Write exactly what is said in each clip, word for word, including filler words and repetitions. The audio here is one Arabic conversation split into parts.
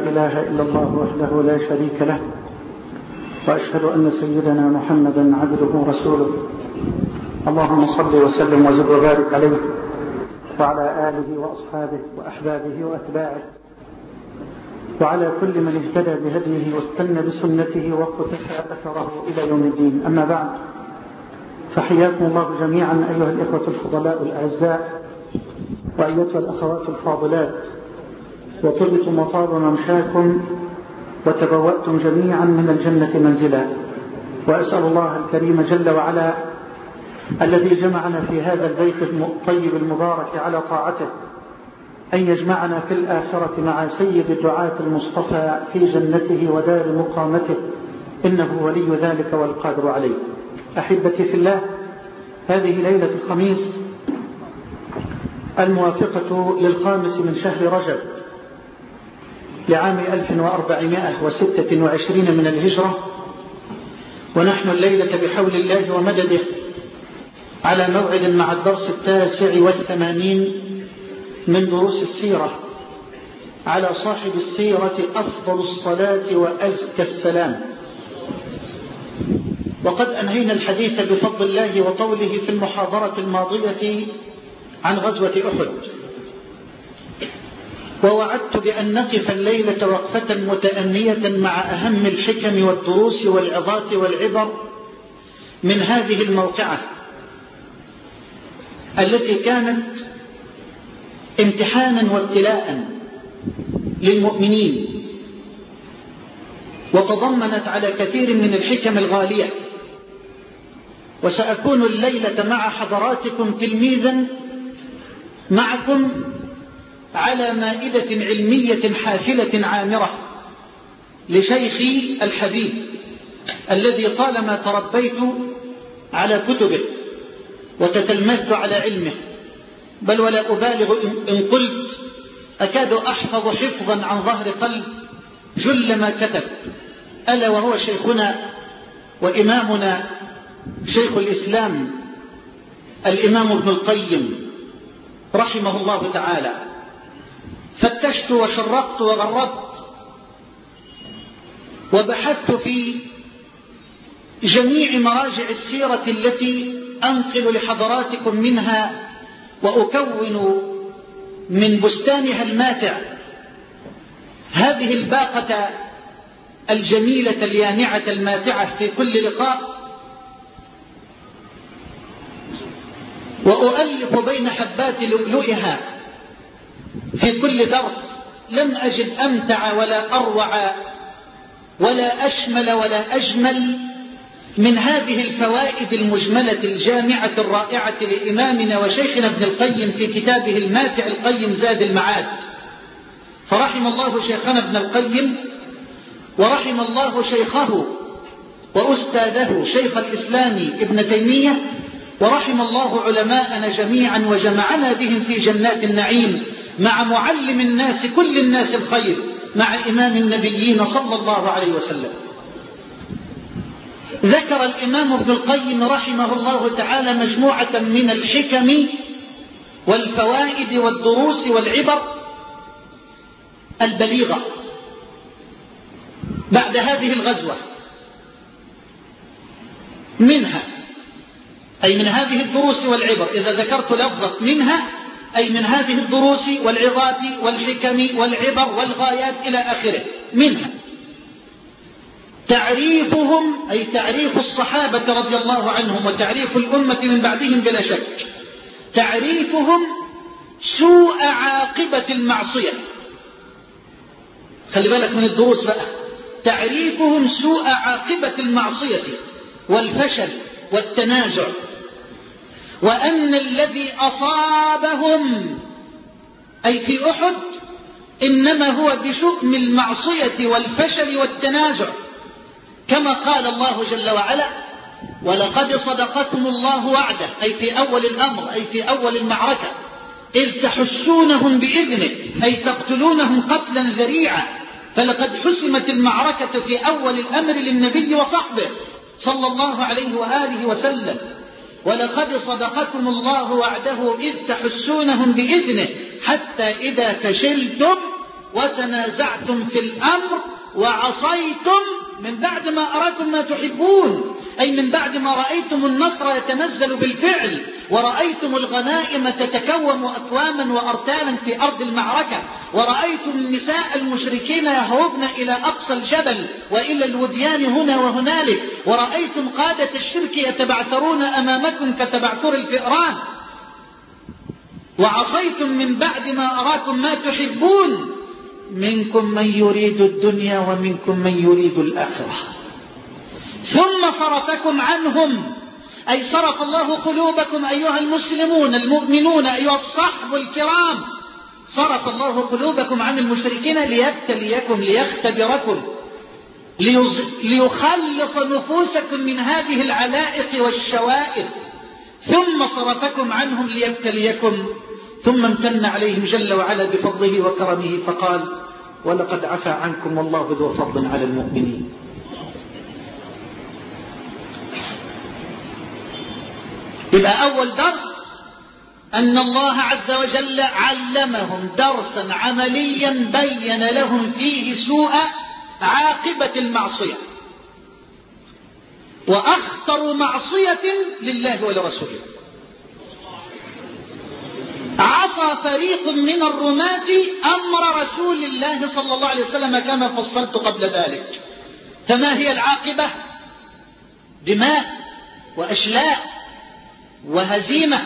إله إلا الله وحده لا شريك له، وأشهد أن سيدنا محمدا عبده ورسوله. اللهم صل وسلم وزد وبارك عليه وعلى آله وأصحابه وأحبابه وأتباعه وعلى كل من اهتدى بهديه واستنى بسنته واقتفى أثره إلى يوم الدين. أما بعد، فحياكم الله جميعا أيها الإخوة الفضلاء الأعزاء وأيتها الأخوات الفاضلات، وطبتم وطاب ممشاكم وتبوأتم جميعا من الجنة منزلا. وأسأل الله الكريم جل وعلا الذي جمعنا في هذا البيت الطيب المبارك على طاعته أن يجمعنا في الآخرة مع سيد الدعاة المصطفى في جنته ودار مقامته، إنه ولي ذلك والقادر عليه. أحبتي في الله، هذه ليلة الخميس الموافقة للخامس من شهر رجب لعام ألف وأربعمائة وستة وعشرين من الهجرة، ونحن الليلة بحول الله ومدده على موعد مع الدرس التاسع والثمانين من دروس السيرة على صاحب السيرة أفضل الصلاة وأزكى السلام. وقد أنهينا الحديث بفضل الله وطوله في المحاضرة الماضية عن غزوة أحد، ووعدت بأن نقف الليلة وقفة متأنية مع أهم الحكم والدروس والعظات والعبر من هذه الموقعة التي كانت امتحانا وابتلاء للمؤمنين، وتضمنت على كثير من الحكم الغالية. وسأكون الليلة مع حضراتكم تلميذا معكم على مائدة علمية حافلة عامرة لشيخي الحبيب الذي طالما تربيت على كتبه وتتلمذت على علمه، بل ولا أبالغ إن قلت أكاد أحفظ حفظا عن ظهر قلب جل ما كتب، ألا وهو شيخنا وإمامنا شيخ الإسلام الإمام ابن القيم رحمه الله تعالى. فتشت وشرقت وغربت وبحثت في جميع مراجع السيرة التي أنقل لحضراتكم منها وأكون من بستانها الماتع هذه الباقة الجميلة اليانعة الماتعة في كل لقاء، وأؤلف بين حبات لؤلؤها في كل درس. لم أجد أمتع ولا أروع ولا أشمل ولا أجمل من هذه الفوائد المجملة الجامعة الرائعة لإمامنا وشيخنا ابن القيم في كتابه الماتع القيم زاد المعاد. فرحم الله شيخنا ابن القيم، ورحم الله شيخه وأستاذه شيخ الإسلام ابن تيمية، ورحم الله علماءنا جميعا وجمعنا بهم في جنات النعيم مع معلم الناس كل الناس الخير، مع إمام النبيين صلى الله عليه وسلم. ذكر الإمام ابن القيم رحمه الله تعالى مجموعة من الحكم والفوائد والدروس والعبر البليغة بعد هذه الغزوة. منها أي من هذه الدروس والعبر، إذا ذكرت لفظة منها أي من هذه الدروس والعظات والحكم والعبر والغايات إلى آخره. منها تعريفهم أي تعريف الصحابة رضي الله عنهم وتعريف الأمة من بعدهم بلا شك، تعريفهم سوء عاقبة المعصية. خلي بالك من الدروس بقى. تعريفهم سوء عاقبة المعصية والفشل والتنازع، وأن الذي أصابهم أي في أحد إنما هو بشؤم المعصية والفشل والتنازع، كما قال الله جل وعلا: ولقد صدقكم الله وعده، أي في أول الأمر أي في أول المعركة، إذ تحسونهم بإذنه أي تقتلونهم قتلا ذريعا. فلقد حسمت المعركة في أول الأمر للنبي وصحبه صلى الله عليه وآله وسلم. ولقد صدقكم الله وعده إذ تحسونهم بإذنه حتى إذا فشلتم وتنازعتم في الأمر وعصيتم من بعد ما أراكم ما تحبون، أي من بعد ما رأيتم النصر يتنزل بالفعل، ورأيتم الغنائم تتكوم أكواما وأرتالا في أرض المعركة، ورأيتم النساء المشركين يهربن إلى أقصى الجبل وإلى الوديان هنا وهنالك، ورأيتم قادة الشرك يتبعثرون أمامكم كتبعثر الفئران، وعصيتم من بعد ما أراكم ما تحبون، منكم من يريد الدنيا ومنكم من يريد الآخرة، ثم صرفكم عنهم، أي صرف الله قلوبكم أيها المسلمون المؤمنون أيها الصحب الكرام، صرف الله قلوبكم عن المشركين ليبتليكم ليختبركم ليخلص نفوسكم من هذه العلائق والشوائب، ثم صرفكم عنهم ليبتليكم، ثم امتن عليهم جل وعلا بفضله وكرمه فقال ولقد عفا عنكم والله ذو فضل على المؤمنين. يبقى أول درس أن الله عز وجل علمهم درسا عمليا بين لهم فيه سوء عاقبة المعصية، وأخطر معصية لله ولرسوله. عصى فريق من الرماة أمر رسول الله صلى الله عليه وسلم كما فصلت قبل ذلك. فما هي العاقبة؟ دماء وأشلاء وهزيمة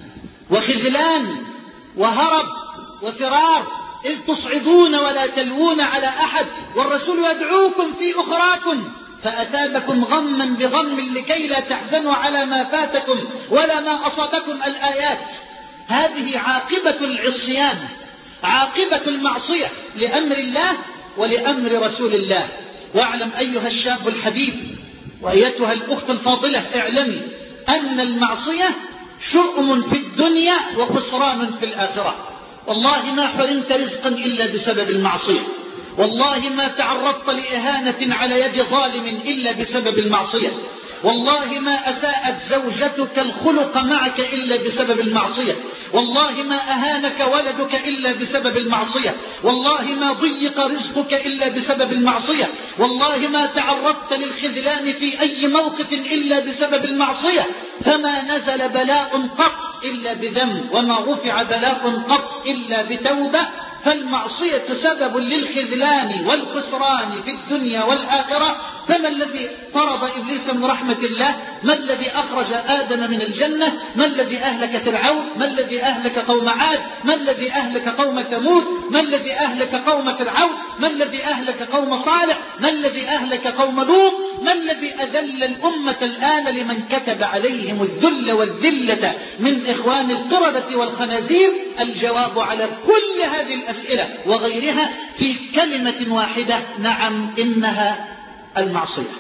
وخذلان وهرب وفرار، إذ تصعدون ولا تلوون على أحد والرسول يدعوكم في أخراكم فأتابكم غما بغم لكي لا تحزنوا على ما فاتكم ولا ما أصابكم الآيات. هذه عاقبة العصيان، عاقبة المعصية لأمر الله ولأمر رسول الله. واعلم أيها الشاب الحبيب وأيتها الأخت الفاضلة، اعلمي أن المعصية شؤم في الدنيا وخسران في الآخرة. والله ما حرمت رزقا إلا بسبب المعصية، والله ما تعرضت لإهانة على يد ظالم إلا بسبب المعصية، والله ما أساءت زوجتك الخلق معك إلا بسبب المعصية، والله ما أهانك ولدك إلا بسبب المعصية، والله ما ضيق رزقك إلا بسبب المعصية، والله ما تعرضت للخذلان في أي موقف إلا بسبب المعصية. فما نزل بلاء قط إلا بذنب، وما رفع بلاء قط إلا بتوبة. فالمعصية سبب للخذلان والخسران في الدنيا والآخرة. فما الذي طرد إبليس من رحمة الله؟ ما الذي أخرج آدم من الجنة؟ ما الذي أهلك فرعون؟ ما الذي أهلك قوم عاد؟ ما الذي أهلك قوم ثمود؟ ما الذي أهلك قوم فرعون؟ ما الذي أهلك قوم صالح؟ ما الذي أهلك قوم لوط؟ ما الذي أذل الأمة الآن لمن كتب عليهم الذل والذلة من إخوان القردة والخنازير؟ الجواب على كل هذه الأسئلة وغيرها في كلمة واحدة: نعم، إنها المعصية،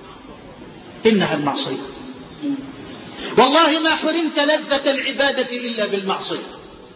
إنها المعصية. والله ما حرمت لذة العبادة إلا بالمعصية،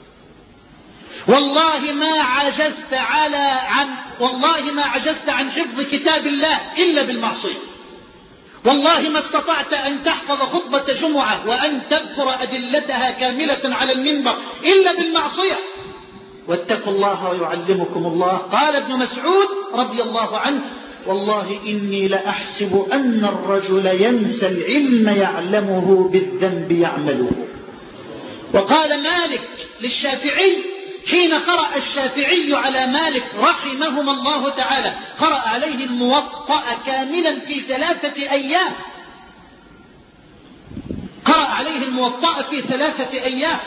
والله ما عجزت على عن والله ما عجزت عن حفظ كتاب الله إلا بالمعصية، والله ما استطعت أن تحفظ خطبة جمعة وأن تذكر أدلتها كاملة على المنبر إلا بالمعصية. واتقوا الله ويعلمكم الله. قال ابن مسعود رضي الله عنه: والله إني لأحسب أن الرجل ينسى العلم يعلمه بالذنب يعمله. وقال مالك للشافعي حين قرأ الشافعي على مالك رحمهما الله تعالى، قرأ عليه الموطأ كاملا في ثلاثة أيام، قرأ عليه الموطأ في ثلاثة أيام.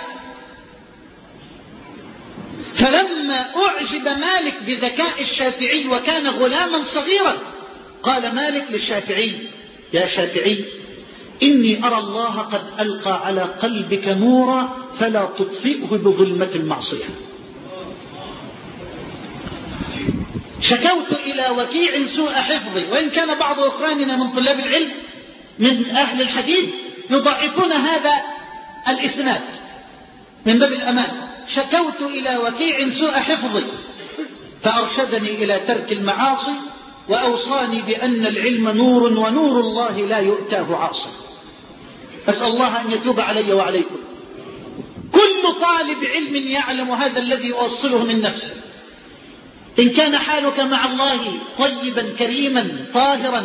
فلما أعجب مالك بذكاء الشافعي وكان غلاما صغيرا، قال مالك للشافعي: يا شافعي، إني أرى الله قد ألقى على قلبك نورا فلا تطفئه بظلمة المعصية. شكوت إلى وكيع سوء حفظي، وإن كان بعض أخواننا من طلاب العلم من أهل الحديث يضعفون هذا الإسناد من باب الأمان. شكوت إلى وكيع سوء حفظي فأرشدني إلى ترك المعاصي، وأوصاني بأن العلم نور ونور الله لا يؤتاه عاصي. أسأل الله أن يتوب علي وعليكم. كل طالب علم يعلم هذا الذي أوصله من نفسه. إن كان حالك مع الله طيبا كريما طاهرا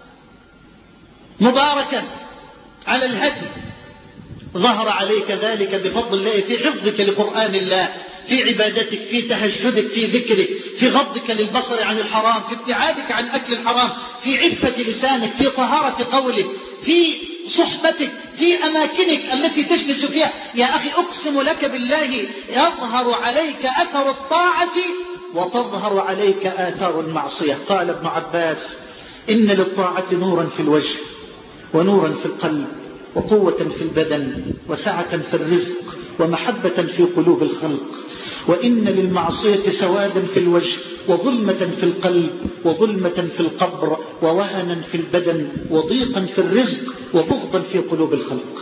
مباركا على الهدي، ظهر عليك ذلك بفضل الله في حفظك لقرآن الله، في عبادتك، في تهجدك، في ذكرك، في غضك للبصر عن الحرام، في ابتعادك عن أكل الحرام، في عفة لسانك، في طهارة قولك، في صحبتك، في أماكنك التي تجلس فيها. يا أخي أقسم لك بالله يظهر عليك أثر الطاعة وتظهر عليك آثار المعصية. قال ابن عباس: إن للطاعة نورا في الوجه ونورا في القلب وقوة في البدن وسعة في الرزق ومحبة في قلوب الخلق، وإن للمعصية سوادا في الوجه وظلمة في القلب وظلمة في القبر ووهنا في البدن وضيقا في الرزق وبغضا في قلوب الخلق.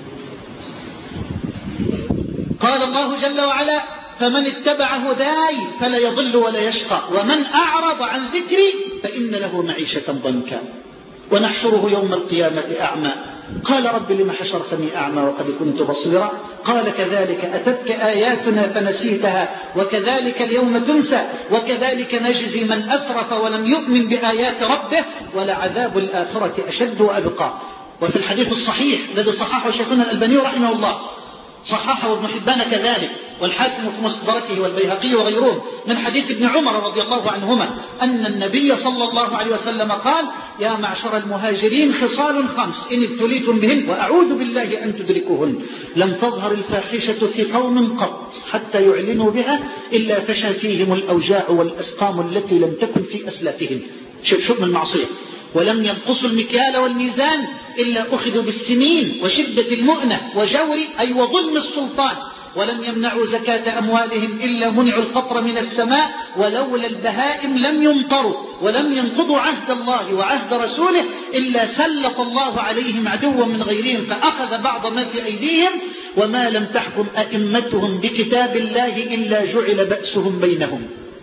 قال الله جل وعلا: فمن اتبع هداي فلا يضل ولا يشقى ومن أعرض عن ذكري فإن له معيشة ضنكا ونحشره يوم القيامة أعمى. قال: رب لم حشرتني أعمى وقد كنت بصيرا؟ قال: كذلك أتتك آياتنا فنسيتها وكذلك اليوم تنسى وكذلك نجزي من أسرف ولم يؤمن بآيات ربه ولعذاب الآخرة أشد وأبقى. وفي الحديث الصحيح الذي صححه شيخنا الألباني رحمه الله، صححه ابن حبان كذلك والحاكم في مستدركه والبيهقي وغيرهم، من حديث ابن عمر رضي الله عنهما أن النبي صلى الله عليه وسلم قال: يا معشر المهاجرين خصال خمس إن ابتليتم بهن وأعوذ بالله أن تدركوهن. لم تظهر الفاحشة في قوم قط حتى يعلنوا بها إلا فشى فيهم الأوجاع والأسقام التي لم تكن في أسلافهم. شوف شؤم المعصية. ولم ينقصوا المكيال والميزان إلا أخذوا بالسنين وشدة المؤنة وجور أي وظلم السلطان. ولم يمنعوا زكاة أموالهم إلا منعوا القطر من السماء ولولا البهائم لم يمطروا. ولم ينقضوا عهد الله وعهد رسوله إلا سلط الله عليهم عدوا من غيرهم فأخذ بعض ما في أيديهم. وما لم تحكم أئمتهم بكتاب الله إلا جعل بأسهم بينهم.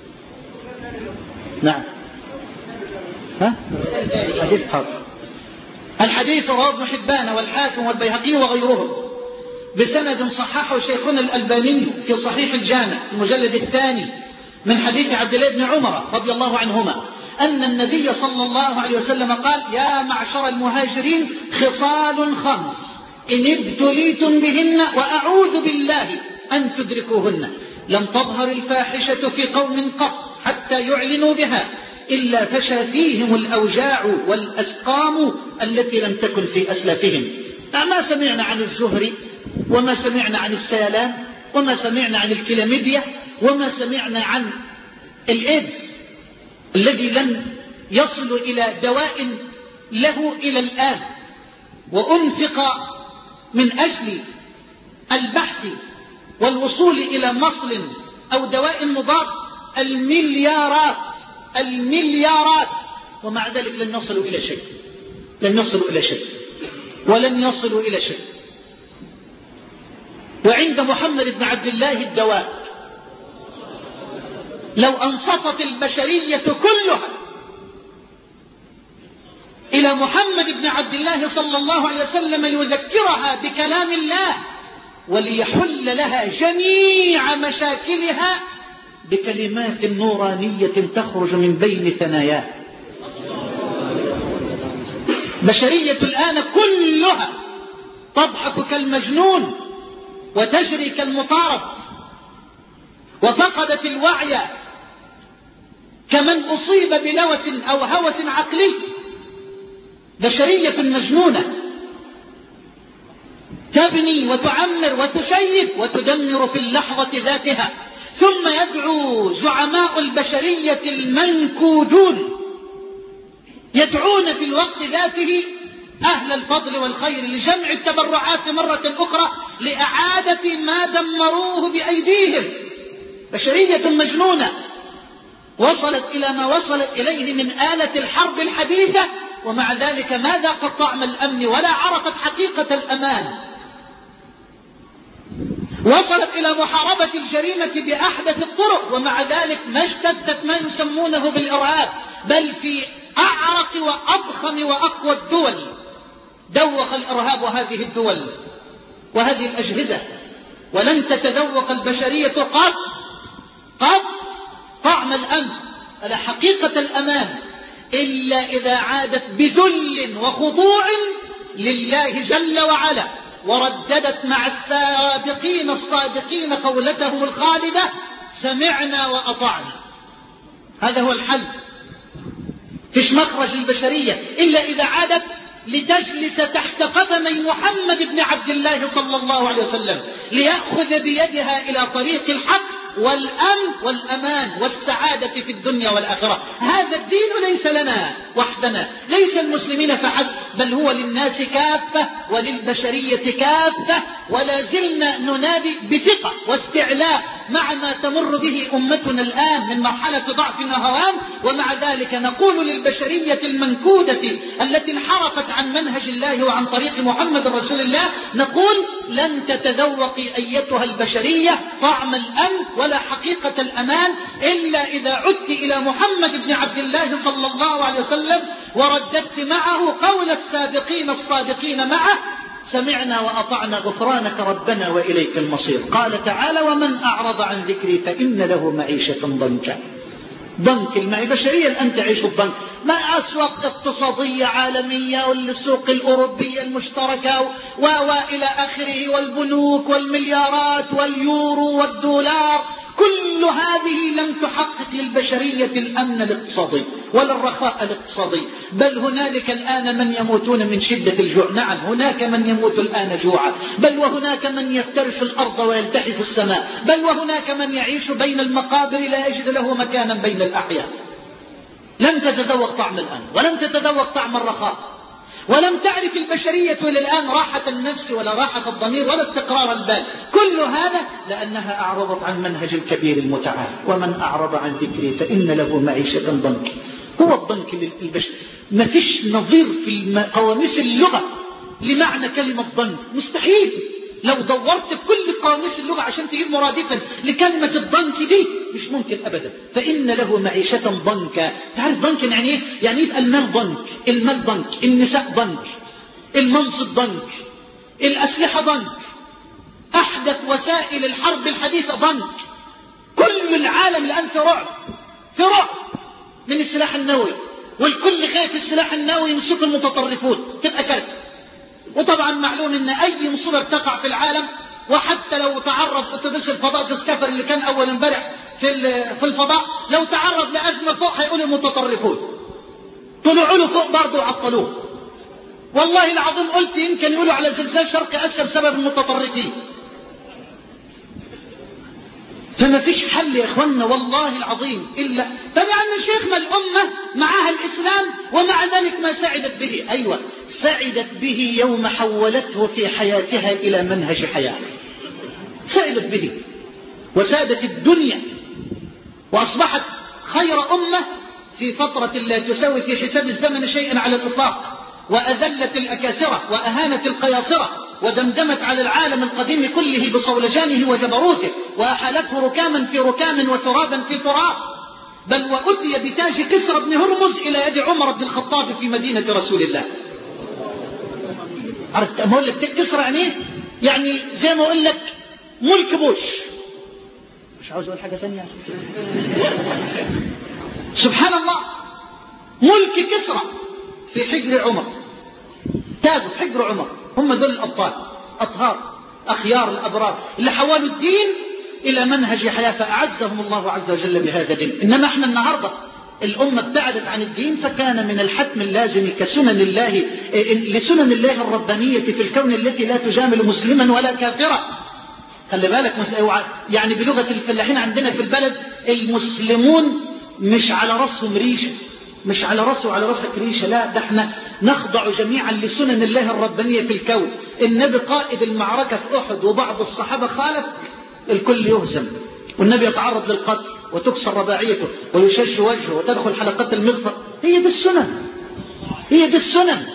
نعم. ها؟ حديث حاضر. الحديث رواه ابن حبان والحاكم والبيهقي وغيرهم بسند صححه شيخنا الألباني في صحيح الجامع المجلد الثاني من حديث عبد الله بن عمر رضي الله عنهما أن النبي صلى الله عليه وسلم قال: يا معشر المهاجرين خصال خمس إن ابتليتم بهن وأعوذ بالله أن تدركوهن. لم تظهر الفاحشة في قوم قط حتى يعلنوا بها إلا فشى فيهم الأوجاع والأسقام التي لم تكن في أسلافهم. ما سمعنا عن الزهري وما سمعنا عن السيلان وما سمعنا عن الكلاميديا وما سمعنا عن الإيدز الذي لم يصل إلى دواء له إلى الآن، وأنفق من أجل البحث والوصول إلى مصل أو دواء مضاد المليارات المليارات ومع ذلك لن يصلوا إلى شيء، لن يصلوا إلى شيء ولن يصلوا إلى شيء. وعند محمد بن عبد الله الدواء. لو أنصفت البشرية كلها إلى محمد بن عبد الله صلى الله عليه وسلم ليذكرها بكلام الله وليحل لها جميع مشاكلها بكلمات نورانية تخرج من بين ثناياه. بشرية الآن كلها تضحك كالمجنون وتجري كالمطارد وفقدت الوعي كمن أصيب بلوس أو هوس عقلي. بشرية مجنونة تبني وتعمر وتشيد وتدمر في اللحظة ذاتها. ثم يدعو زعماء البشرية المنكودون يدعون في الوقت ذاته أهل الفضل والخير لجمع التبرعات مرة أخرى لإعادة ما دمروه بأيديهم. بشرية مجنونة وصلت إلى ما وصلت إليه من آلة الحرب الحديثة، ومع ذلك ما ذاقت طعم الأمن ولا عرفت حقيقة الأمان. وصلت إلى محاربة الجريمة بأحدث الطرق، ومع ذلك ما اجتدت ما يسمونه بالإرهاب، بل في أعرق وأضخم وأقوى الدول دوق الإرهاب هذه الدول وهذه الأجهزة. ولن تتذوق البشرية قط قط طعم الأمن ولا حقيقة الأمان إلا إذا عادت بذل وخضوع لله جل وعلا، ورددت مع السابقين الصادقين قولتهم الخالدة: سمعنا وأطعنا. هذا هو الحل. فيش مخرج البشرية إلا إذا عادت لتجلس تحت قدمي محمد بن عبد الله صلى الله عليه وسلم، ليأخذ بيدها إلى طريق الحق والأمن والأمان والسعادة في الدنيا والآخرة. هذا الدين ليس لنا وحدنا، ليس المسلمين فحسب، بل هو للناس كافة وللبشرية كافة. ولا زلنا ننادي بثقة واستعلاء مع ما تمر به أمتنا الآن من مرحلة ضعف وهوان، ومع ذلك نقول للبشرية المنكودة التي انحرفت عن منهج الله وعن طريق محمد رسول الله، نقول: لن تتذوقي أيتها البشرية طعم الأمن ولا حقيقة الأمان إلا إذا عدت إلى محمد بن عبد الله صلى الله عليه وسلم ورددت معه قول السابقين الصادقين معه: سمعنا وأطعنا غفرانك ربنا وإليك المصير. قال تعالى: ومن أعرض عن ذكري فإن له معيشة ضنكا. ضنك المعيشة البشرية الآن تعيش الضنك، ما أسواق اقتصادية عالمية والسوق الأوروبية المشتركة وإلى آخره، والبنوك والمليارات واليورو والدولار، كل هذه لم تحقق للبشرية الأمن الاقتصادي ولا الرخاء الاقتصادي، بل هنالك الآن من يموتون من شدة الجوع. نعم، هناك من يموت الآن جوعا، بل وهناك من يفترش الأرض ويلتحف السماء، بل وهناك من يعيش بين المقابر لا يجد له مكانا بين الأحياء. لم تتذوق طعم الأمن، ولم تتذوق طعم الرخاء، ولم تعرف البشرية إلى الآن راحة النفس ولا راحة الضمير ولا استقرار البال. كل هذا لأنها أعرضت عن منهج الكبير المتعال: ومن أعرض عن ذكري فإن له معيشة ضنك. هو الضنك للبشر، ما فيش نظير في قواميس اللغة لمعنى كلمة ضنك، مستحيل. لو دورت في كل قواميس اللغة عشان تجيب مرادفا لكلمة الضنك دي مش ممكن أبدا. فإن له معيشة ضنكا. تعرف ضنك يعني إيه؟ يعني يبقى المال ضنك، المال ضنك، النساء ضنك، المنصب ضنك، الأسلحة ضنك، أحدث وسائل الحرب الحديثة ضنك. كل العالم الآن في رعب، في رعب من السلاح النووي، والكل خايف السلاح النووي يمسك المتطرفون، تبقى كارثة. وطبعا معلوم ان اي مصيبه بتقع في العالم، وحتى لو تعرض اتوبيس الفضاء ديسكفر اللي كان اول امبارح في في الفضاء، لو تعرض لازمه فوق هيقول المتطرفون طلعوا له فوق برضه وعطلوه. والله العظيم قلت يمكن يقولوا على زلزال شرق اسيا بسبب المتطرفين. فما فيش حل يا اخوانا والله العظيم الا طبعا شيخنا الامه معها الاسلام، ومع ذلك ما سعدت به. ايوه سعدت به يوم حولته في حياتها الى منهج حياه، سعدت به وسادت الدنيا، واصبحت خير امه في فتره لا تساوي في حساب الزمن شيئا على الاطلاق، واذلت الاكاسره واهانت القياصره، ودمدمت على العالم القديم كله بصولجانه وجبروته، وأحالته ركاما في ركام وترابا في تراب. بل وأتي بتاج كسرى بن هرمز إلى يد عمر بن الخطاب في مدينة رسول الله. عرفت أقول لك كسرى يعني إيه؟ يعني زي ما أقول لك ملك بوش. مش عاوز أقول حاجة ثانية. سبحان الله، ملك كسرى في حجر عمر، تاج في حجر عمر. هم دول الأبطال، أطهار أخيار الأبرار اللي حولوا الدين إلى منهج حياة، فأعزهم الله عز وجل بهذا الدين. إنما احنا النهاردة الأمة ابتعدت عن الدين، فكان من الحتم اللازم كسنن الله لسنن الله الربانية في الكون التي لا تجامل مسلما ولا كافرا. خلي بالك، يعني بلغة الفلاحين عندنا في البلد، المسلمون مش على رأسهم ريشة، مش على رأسه وعلى رأسك ريشة، لا، ده احنا نخضع جميعا لسنن الله الربانية في الكون. النبي قائد المعركة في أحد وبعض الصحابة خالف، الكل يهزم، والنبي يتعرض للقتل وتكسر رباعيته ويشج وجهه وتدخل حلقات المغفر. هي دي السنن، هي دي السنن.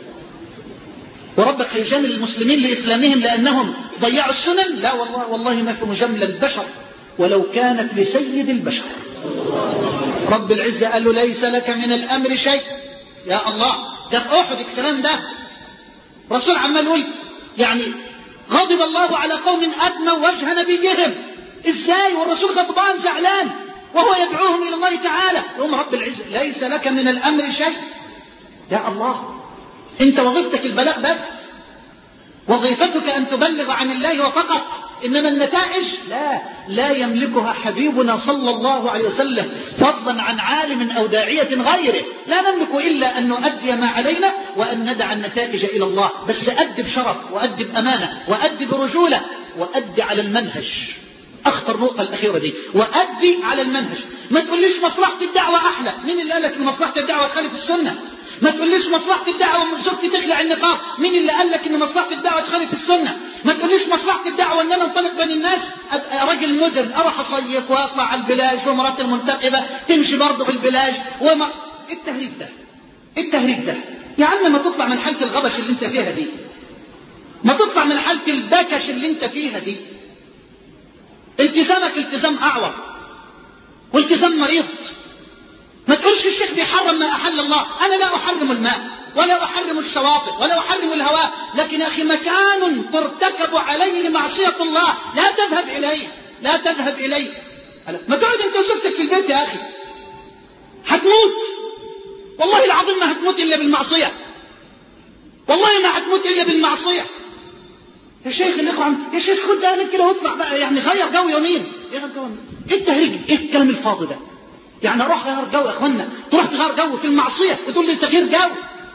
وربك هيجامل المسلمين لإسلامهم لأنهم ضيعوا السنن؟ لا والله، والله ما في مجاملة البشر ولو كانت لسيد البشر. رب العزة قال له: ليس لك من الأمر شيء. يا الله، ده في أحد الكلام ده. رسول عمال يقول يعني غضب الله على قوم أدموا وجه نبيهم. إزاي والرسول غضبان زعلان؟ وهو يدعوهم إلى الله تعالى. يوم رب العزة ليس لك من الأمر شيء. يا الله، أنت وظيفتك البلاغ بس، وظيفتك أن تبلغ عن الله وفقط، إنما النتائج لا لا يملكها حبيبنا صلى الله عليه وسلم، فضلا عن عالم أو داعية غيره. لا نملك إلا أن نؤدي ما علينا وأن ندع النتائج إلى الله، بس أدي بشرف وأدي بأمانة وأدي برجولة وأدي على المنهج. أخطر نقطة الأخيرة دي، وأدي على المنهج. ما تقوليش مصلحة الدعوة أحلى، مين اللي قال لك إن مصلحة الدعوة تخالف السنة؟ ما تقوليش مصلحة الدعوة من زوجتي تخلع النقاب، مين اللي قال لك إن مصلحة الدعوة تخالف السنة؟ ما تقوليش مصلحة الدعوة إن أنا انطلق بين الناس، أبقى راجل مدن أروح أصيف وأطلع على البلاج ومرات المنتقبة تمشي برضه في البلاج وما التهريج ده التهريج ده يا عم، ما تطلع من حالة الغبش اللي أنت فيها دي، ما تطلع من حالة البكش اللي أنت فيها دي. التزامك التزام أعور والتزام مريض. ما تقولش الشيخ بيحرم ما أحل الله. أنا لا أحرم الماء ولا أحرم الشواطئ ولا أحرم الهواء، لكن أخي مكان ترتكب عليه معصية الله لا تذهب إليه، لا تذهب إليه. ما تقعد أنت وزوجتك في البيت يا أخي، هتموت والله العظيم، ما هتموت إلا بالمعصية، والله ما هتموت إلا بالمعصية. يا شيخ الإخوة، يا شيخ خد أهلك كده واطلع بقى، يعني غير جو يومين. إيه غير جو؟ إيه التهريج؟ إيه الكلام الفاضي ده؟ يعني أروح غير جو يا أخوانا، تروح تغير جو في المعصية وتقول لي تغيير جو؟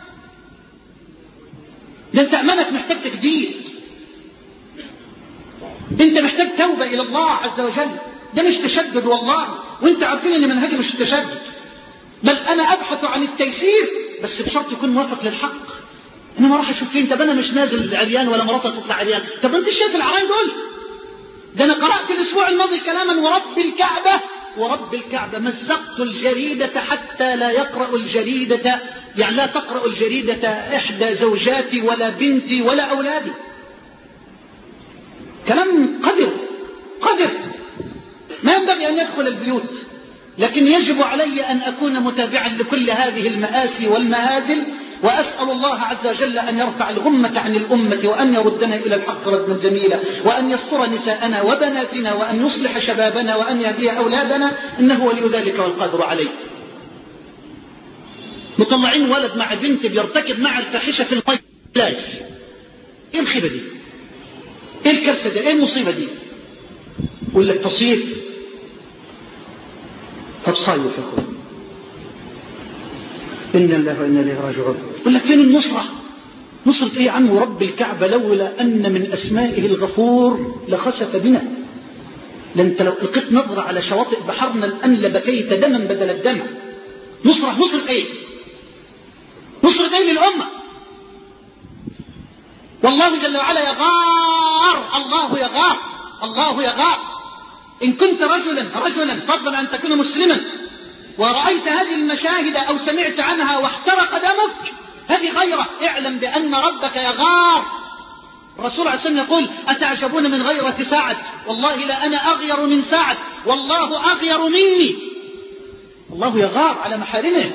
ده أنت أمانك محتاج تجديد، أنت محتاج توبة إلى الله عز وجل. ده مش تشدد والله، وأنت عارفين إن منهجي مش تشدد، بل أنا أبحث عن التيسير، بس بشرط يكون موافق للحق. أنا ما راح أشوف فين، طب أنا مش نازل عريان ولا مراتي تطلع عريان، طب أنت شايف العرايا دول؟ ده أنا قرأت الأسبوع الماضي كلاما ورب الكعبة ورب الكعبة مزقت الجريدة حتى لا يقرأ الجريدة، يعني لا تقرأ الجريدة إحدى زوجاتي ولا بنتي ولا أولادي. كلام قذر قذر، ما ينبغي أن يدخل البيوت، لكن يجب علي أن أكون متابعا لكل هذه المآسي والمهازل، وأسأل الله عز وجل أن يرفع الغمة عن الأمة وأن يردنا إلى الحق ردا جميلا، وأن يستر نساءنا وبناتنا، وأن يصلح شبابنا، وأن يهدي أولادنا، إنه ولي ذلك والقادر عليه. مطلعين ولد مع بنت بيرتكب مع الفاحشة في البلاج. إيه الخيبة دي؟ إيه الكارثة دي؟ إيه المصيبة دي؟ يقول لك تصيف، طب صايف يا أخوان، إن الله وإنا إليه راجعون. يقول لك فين النصرة؟ نصرة إيه يا عم؟ ورب الكعبة لولا أن من أسمائه الغفور لخسف بنا. لأنت لو لقيت نظرة على شواطئ بحرنا الآن لبكيت دما بدل الدم. نصرة نصرة إيه؟ نصرة إيه للأمة؟ والله جل وعلا يغار، الله يغار، الله يغار. إن كنت رجلا رجلا فضلا أن تكون مسلما ورأيت هذه المشاهد أو سمعت عنها واحترق دمك، هذه غيرة، اعلم بأن ربك يغار. الرسول عليه الصلاة والسلام يقول: أتعجبون من غيرة سعد؟ والله لا أنا أغير من سعد، والله أغير مني. الله يغار على محارمه،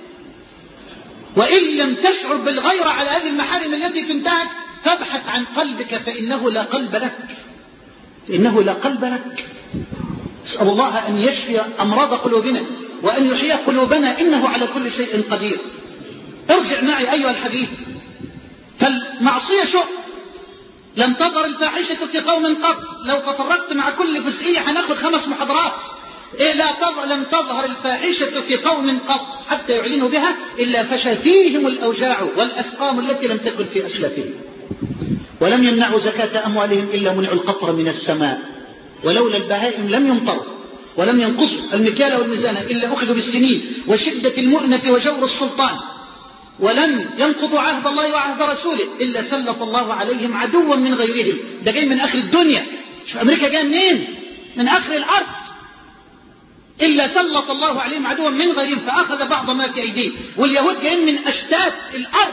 وإن لم تشعر بالغيرة على هذه المحارم التي تنتهك فابحث عن قلبك، فإنه لا قلب لك، فإنه لا قلب لك. اسأل الله أن يشفي أمراض قلوبنا وأن يحيي قلوبنا، إنه على كل شيء قدير. ارجع معي أيها الحبيب، فالمعصية شؤم. لم تظهر الفاحشة في قوم قط، لو تطرقت مع كل جزئية هناخد خمس محاضرات. إيه لا تظهر لم تظهر الفاحشة في قوم قط حتى يعلنوا بها إلا فشى فيهم الأوجاع والأسقام التي لم تكن في أسلافهم، ولم يمنعوا زكاة أموالهم إلا منعوا القطر من السماء، ولولا البهائم لم يمطروا، ولم ينقصوا المكيال والميزان إلا أخذوا بالسنين وشدة المؤنة وجور السلطان، ولم ينقضوا عهد الله وعهد رسوله إلا سلط الله عليهم عدوا من غيرهم. ده جاي من آخر الدنيا، شوف أمريكا جاي منين؟ من آخر الأرض. إلا سلط الله عليهم عدوا من غيرهم فأخذ بعض ما في أيديهم. واليهود جايين من أشتات الأرض.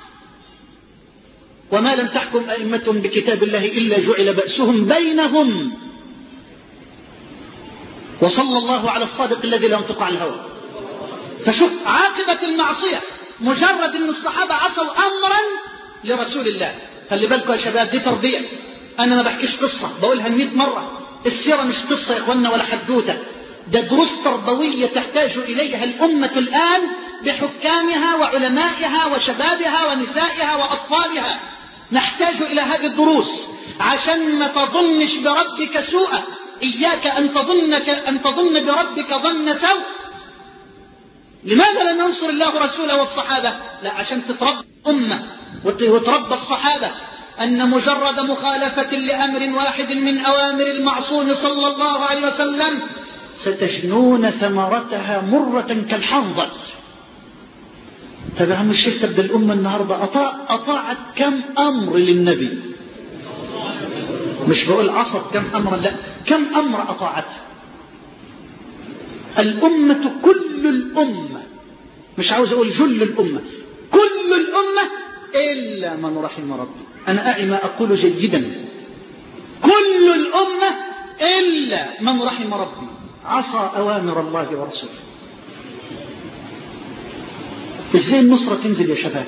وما لم تحكم أئمتهم بكتاب الله إلا جعل بأسهم بينهم. وصلى الله على الصادق الذي لا ينطق عن الهوى. فشوف عاقبة المعصية، مجرد أن الصحابة عصوا أمرا لرسول الله. خلي بالكم يا شباب، دي تربية. أنا ما بحكيش قصة، بقولها مئة مرة. السيرة مش قصة يا إخواننا ولا حدوتة، ده دروس تربوية تحتاج إليها الأمة الآن بحكامها وعلمائها وشبابها ونسائها وأطفالها. نحتاج إلى هذه الدروس عشان ما تظنش بربك سوءا. إياك أن تظنك أن تظن بربك ظن سوء. لماذا لم ينصر الله رسوله والصحابة؟ لا، عشان تتربى الأمة وتربى الصحابة أن مجرد مخالفة لأمر واحد من أوامر المعصوم صلى الله عليه وسلم ستجنون ثمرتها مرة كالحنظل. فبهم الشيخ تبدأ الأمة النهاردة أطاع أطاعت كم أمر للنبي، مش بقول عصت كم أمر، لا، كم أمر أطاعت الأمة، كل الأمة، مش عاوز أقول جل الأمة، كل الأمة إلا من رحم ربي. أنا أعي ما أقول جيدا. كل الأمة إلا من رحم ربي عصى أوامر الله ورسوله. إزاي النصرة تنزل يا شباب؟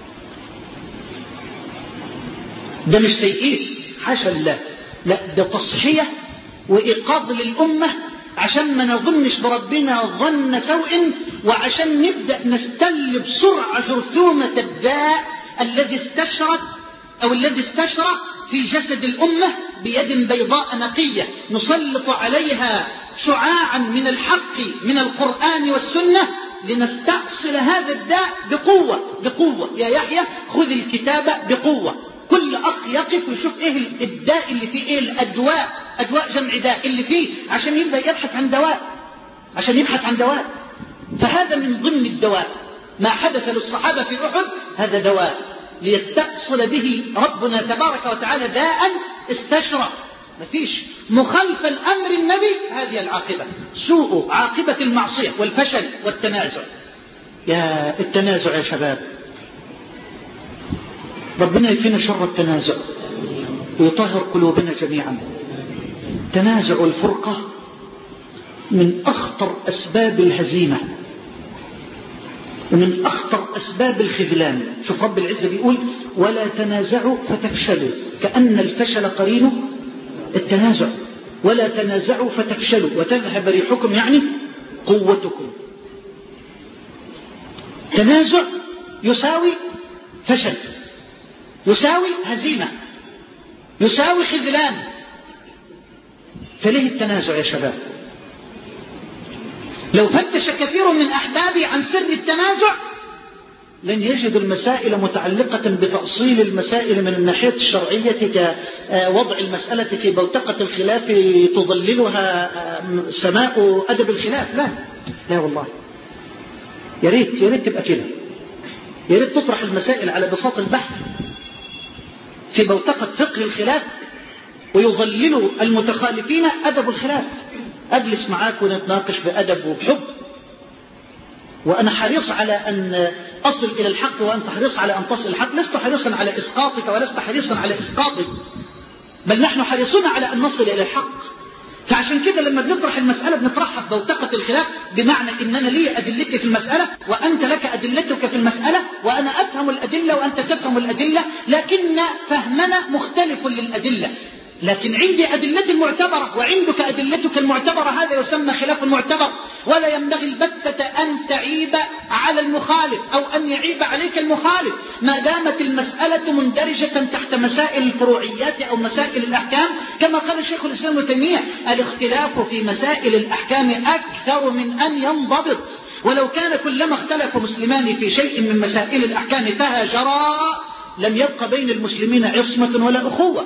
ده مش تيئيس، حاشا الله، لا، ده تصحية وإيقاظ للأمة عشان ما نظنش بربنا ظن سوء، وعشان نبدأ نستل بسرعة جرثومة الداء الذي استشرت أو الذي استشرى في جسد الأمة بيد بيضاء نقية نسلط عليها شعاعا من الحق من القرآن والسنة لنستأصل هذا الداء بقوة. بقوة يا يحيى، خذ الكتابة بقوة. كل أخ يقف ويشوف إيه الداء اللي فيه، إيه الأدواء، أدواء جمع داء اللي فيه، عشان يبدأ يبحث عن دواء، عشان يبحث عن دواء. فهذا من ضمن الدواء. ما حدث للصحابة في أحد هذا دواء ليستأصل به ربنا تبارك وتعالى داء استشرى. مفيش مخالفة الأمر النبي، هذه العاقبة، سوء عاقبة المعصية والفشل والتنازع. يا التنازع يا شباب، ربنا يكفينا شر التنازع ويطهر قلوبنا جميعا. تنازع الفرقة من أخطر أسباب الهزيمة ومن أخطر أسباب الخذلان. شوف رب العزة بيقول ولا تنازعوا فتفشلوا، كأن الفشل قرينه التنازع. ولا تنازعوا فتفشلوا وتذهب ريحكم، يعني قوتكم. تنازع يساوي فشل، يساوي هزيمة، يساوي خذلان. فليه التنازع يا شباب؟ لو فتش كثير من أحبابي عن سر التنازع لن يجدوا المسائل متعلقة بتأصيل المسائل من الناحية الشرعية كوضع المسألة في بوتقة الخلاف تظللها سماء أدب الخلاف. لا لا والله، يا ريت يا ريت تبقى كده. يا ريت تطرح المسائل على بساط البحث في بوتقة فقه الخلاف ويظلل المتخالفين أدب الخلاف. أجلس معاك ونتناقش بأدب وبحب، وأنا حريص على أن أصل إلى الحق وأنت حريص على أن تصل الحق. لست حريصا على إسقاطك ولست حريصا على إسقاطك، بل نحن حريصون على أن نصل إلى الحق. فعشان كده لما بنطرح المسألة بنطرحها ببوتقة الخلاف، بمعنى إننا لي أدلتي في المسألة وأنت لك أدلتك في المسألة، وأنا أفهم الأدلة وأنت تفهم الأدلة، لكن فهمنا مختلف للأدلة. لكن عندي أدلتي المعتبرة وعندك أدلتك المعتبرة، هذا يسمى خلاف معتبر. ولا ينبغي البتة أن تعيب على المخالف أو أن يعيب عليك المخالف ما دامت المسألة مندرجة تحت مسائل الفروعيات أو مسائل الأحكام. كما قال شيخ الإسلام ابن تيمية الاختلاف في مسائل الأحكام أكثر من أن ينضبط، ولو كان كلما اختلف مسلمان في شيء من مسائل الأحكام تهاجرا لم يبق بين المسلمين عصمة ولا أخوة.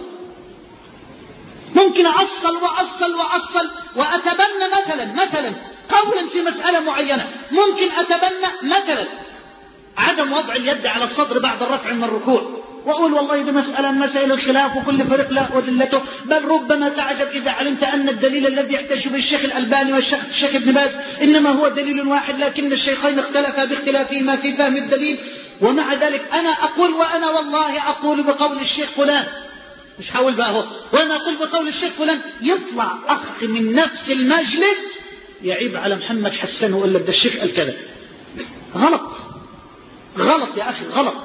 ممكن أصل وأصل وأصل وأتبنى مثلا مثلا قولا في مسألة معينة، ممكن أتبنى مثلا عدم وضع اليد على الصدر بعد الرفع من الركوع، وأقول والله دي مسألة من مسائل الخلاف وكل فريق له أدلته، بل ربما تعجب إذا علمت أن الدليل الذي يحتج به الشيخ الألباني والشيخ الشيخ ابن باز إنما هو دليل واحد، لكن الشيخين اختلفا باختلافهما في فهم الدليل. ومع ذلك أنا أقول، وأنا والله أقول بقول الشيخ فلان، مش حاول بقى هو، وأنا أقول بقول الشيخ فلان، يطلع أخ من نفس المجلس يعيب على محمد حسن ويقول لك ده الشيخ قال كذا. غلط غلط يا أخي، غلط.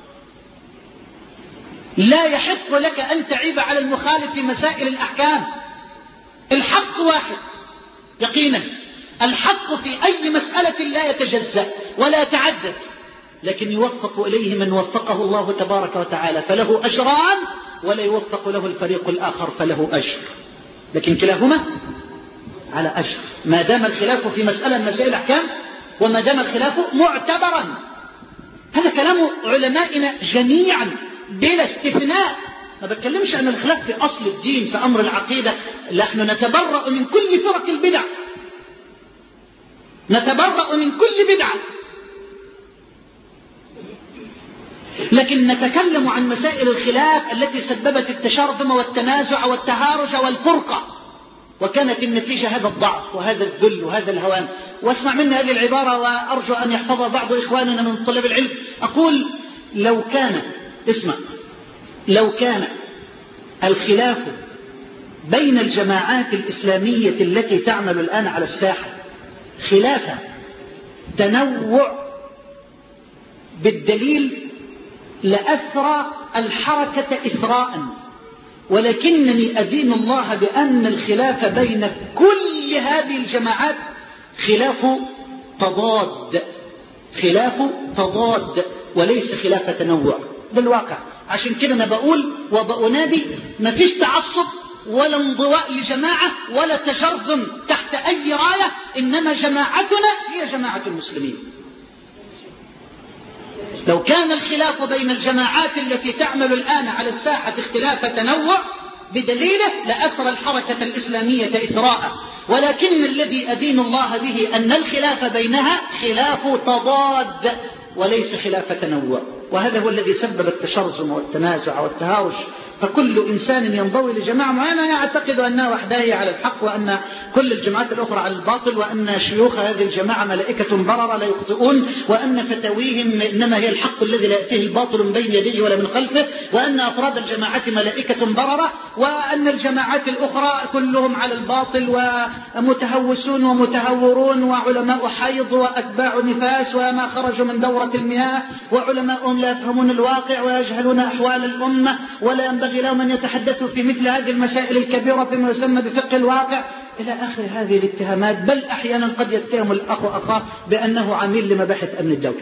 لا يحق لك أن تعيب على المخالف في مسائل الأحكام. الحق واحد يقينا الحق في أي مسألة لا يتجزأ ولا يتعدد، لكن يوفق إليه من وفقه الله تبارك وتعالى فله أجران، ولا يوفق له الفريق الآخر فله أجر، لكن كلاهما على أجر ما دام الخلاف في مسألة من مسائل الأحكام، وما دام الخلاف معتبرا. هذا كلام علمائنا جميعا بلا استثناء. ما بتكلمش عن الخلاف في أصل الدين في أمر العقيدة، نحن نتبرأ من كل فرق البدع، نتبرأ من كل بدعة، لكن نتكلم عن مسائل الخلاف التي سببت التشرذم والتنازع والتهارج والفرقة، وكانت النتيجة هذا الضعف وهذا الذل وهذا الهوان. واسمع مني هذه العبارة وأرجو أن يحفظها بعض إخواننا من طلاب العلم. أقول لو كان اسمع لو كان الخلاف بين الجماعات الإسلامية التي تعمل الآن على الساحة خلاف تنوع بالدليل لأثرى الحركة إثراء، ولكنني أدين الله بأن الخلاف بين كل هذه الجماعات خلاف تضاد، خلاف تضاد وليس خلاف تنوع. ده الواقع. عشان كده أنا بقول وبأنادي ما فيش تعصب ولا انضواء لجماعة ولا تشرذم تحت أي راية، إنما جماعتنا هي جماعة المسلمين. لو كان الخلاف بين الجماعات التي تعمل الآن على الساحة اختلاف تنوع بدليله لأثر الحركة الإسلامية إثراء، ولكن الذي أدين الله به أن الخلاف بينها خلاف تضاد وليس خلاف تنوع، وهذا هو الذي سبب التشرذم والتنازع والتهاوش. فكل إنسان ينضوي لجماعة معينة يعتقد أنها وحدها على الحق، وأن كل الجماعات الأخرى على الباطل، وأن شيوخ هذه الجماعة ملائكة بررة لا يخطئون، وأن فتاويهم إنما هي الحق الذي لا يأتيه الباطل من بين يديه ولا من خلفه، وأن أفراد الجماعات ملائكة بررة، وأن الجماعات الأخرى كلهم على الباطل ومتهوسون ومتهورون وعلماء حيض وأتباع نفاس وما خرجوا من دورة المياه، وعلماءهم لا يفهمون الواقع ويجهلون أحوال الأمة، ولا ينبغي لهم أن يتحدثوا في مثل هذه المسائل الكبيرة فيما يسمى بفقه الواقع إلى آخر هذه الاتهامات. بل أحيانا قد يتهم الأخ أخاه بأنه عميل لمباحث أمن الدولة.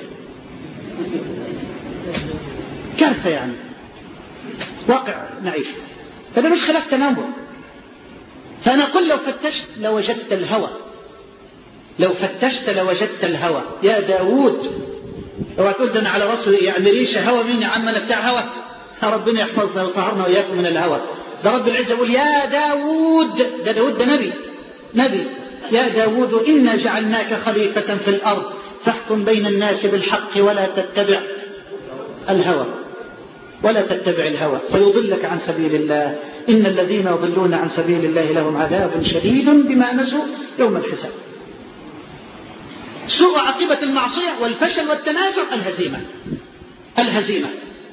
كارثة يعني، واقع نعيش. فده مش خلاف تنوع. فأنا أقول لو فتشت لوجدت الهوى، لو فتشت لوجدت الهوى. يا داود لو تقول ده أنا على راسه يعني ريشة هوى، مين يا عم أنا بتاع هوى؟ ربنا يحفظنا وطهرنا وإياكم من الهوى. ده رب العزة يقول يا داود، ده داود ده نبي نبي يا داود إنا جعلناك خليفة في الأرض فاحكم بين الناس بالحق ولا تتبع الهوى ولا تتبع الهوى فيضلك عن سبيل الله إن الذين يضلون عن سبيل الله لهم عذاب شديد بما نسوا يوم الحساب. سوء عاقبة المعصية والفشل والتنازع الهزيمة الهزيمة.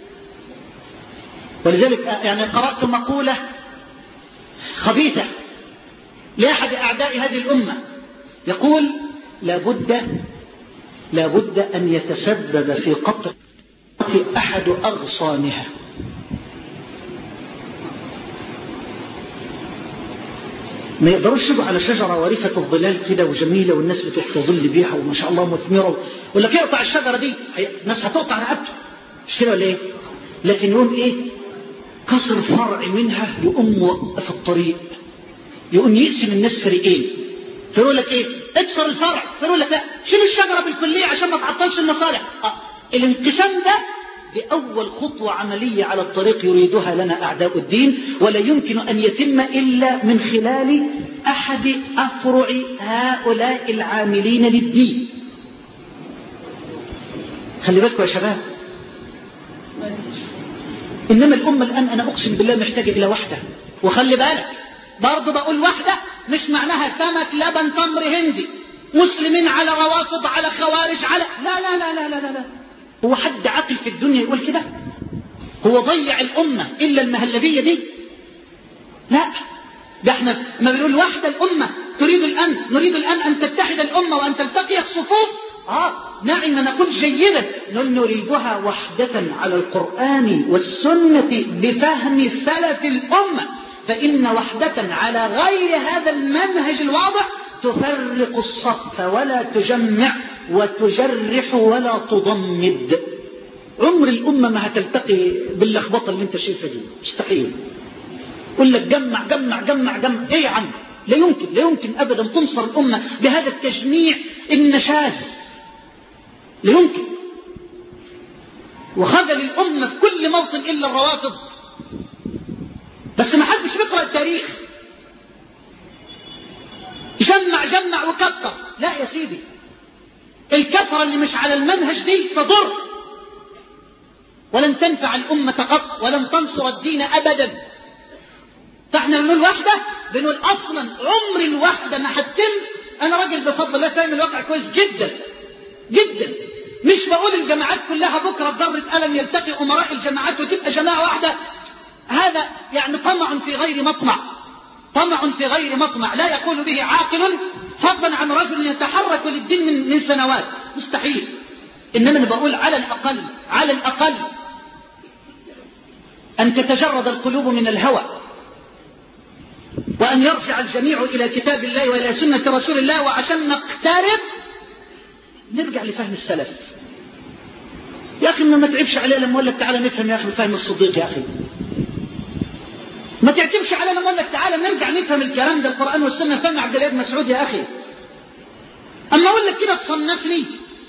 ولذلك يعني قرأت مقولة خبيثة لأحد أعداء هذه الأمة يقول لابد لابد أن يتسبب في قطع أحد أغصانها. ما يقدروش يجوا على شجرة وريفة الظلال كده وجميلة والناس بتحتظل بيها وما شاء الله مثمرة، ولا كي يقطع الشجرة دي الناس هتقطع رقبته، مش كده ولا ايه؟ لكن يقوم ايه؟ كسر فرع منها يقوم وقف الطريق، يقوم يقسم الناس فريقين، فيقول لك ايه؟ اكسر الفرع، فيقول لك لا شيل الشجرة بالكلية عشان ما تعطلش المصالح. آه. الانقسام ده دي أول خطوة عملية على الطريق يريدها لنا أعداء الدين، ولا يمكن أن يتم إلا من خلال أحد أفرع هؤلاء العاملين للدين. خلي بالكم يا شباب، إنما الأمة الآن أنا أقسم بالله محتاجة إلى وحدة. وخلي بالك برضو بقول وحدة مش معناها سمك لبن تمر هندي، مسلمين على روافض على خوارج على لا لا لا لا لا لا, لا. هو حد عقل في الدنيا يقول كده؟ هو ضيع الأمة إلا المهلبية دي؟ لا، ده احنا ما بنقول وحدة الأمة تريد الآن نريد الآن أن تتحد الأمة وأن تلتقي الصفوف. آه نعم نقول جيدا، نريدها وحدة على القرآن والسنة بفهم سلف الأمة، فإن وحدة على غير هذا المنهج الواضح تفرق الصف ولا تجمع وتجرح ولا تضمد. عمر الأمة ما هتلتقي باللخبطة اللي انت شايفها دي، مستحيل. يقول لك جمع جمع جمع جمع، ايه يا عم؟ لا يمكن لا يمكن أبدا تنصر الأمة بهذا التجميع النشاز، لا يمكن. وخذل الأمة في كل موطن إلا الروافض. بس ما حدش بيقرأ التاريخ، جمع جمع وكتر. لا يا سيدي، الكثرة اللي مش على المنهج دي تضر، ولن تنفع الأمة قط، ولن تنصر الدين أبدا. فاحنا بنقول واحدة، بنقول أصلا عمر الوحدة ما هتتم. أنا راجل بفضل الله فاهم الواقع كويس جدا جدا. مش بقول الجماعات كلها بكرة بضربة قلم يلتقي أمراء الجماعات وتبقى جماعة واحدة، هذا يعني طمع في غير مطمع، طمع في غير مطمع لا يقول به عاقل، فضلا عن رجل يتحرك للدين من, من سنوات، مستحيل. إنما أنا بقول على الأقل على الأقل أن تتجرد القلوب من الهوى، وأن يرجع الجميع إلى كتاب الله وإلى سنة رسول الله. وعشان نقترب نرجع لفهم السلف. يا أخي ما تعبش عليه لما أقول لك تعالى نفهم يا أخي فهم الصديق، يا أخي ما تعتبش عليه لما أقول لك تعالى نرجع نفهم الكلام ده القرآن والسنة فهم عبد الله بن مسعود يا أخي. أما أقول لك كده تصنفني،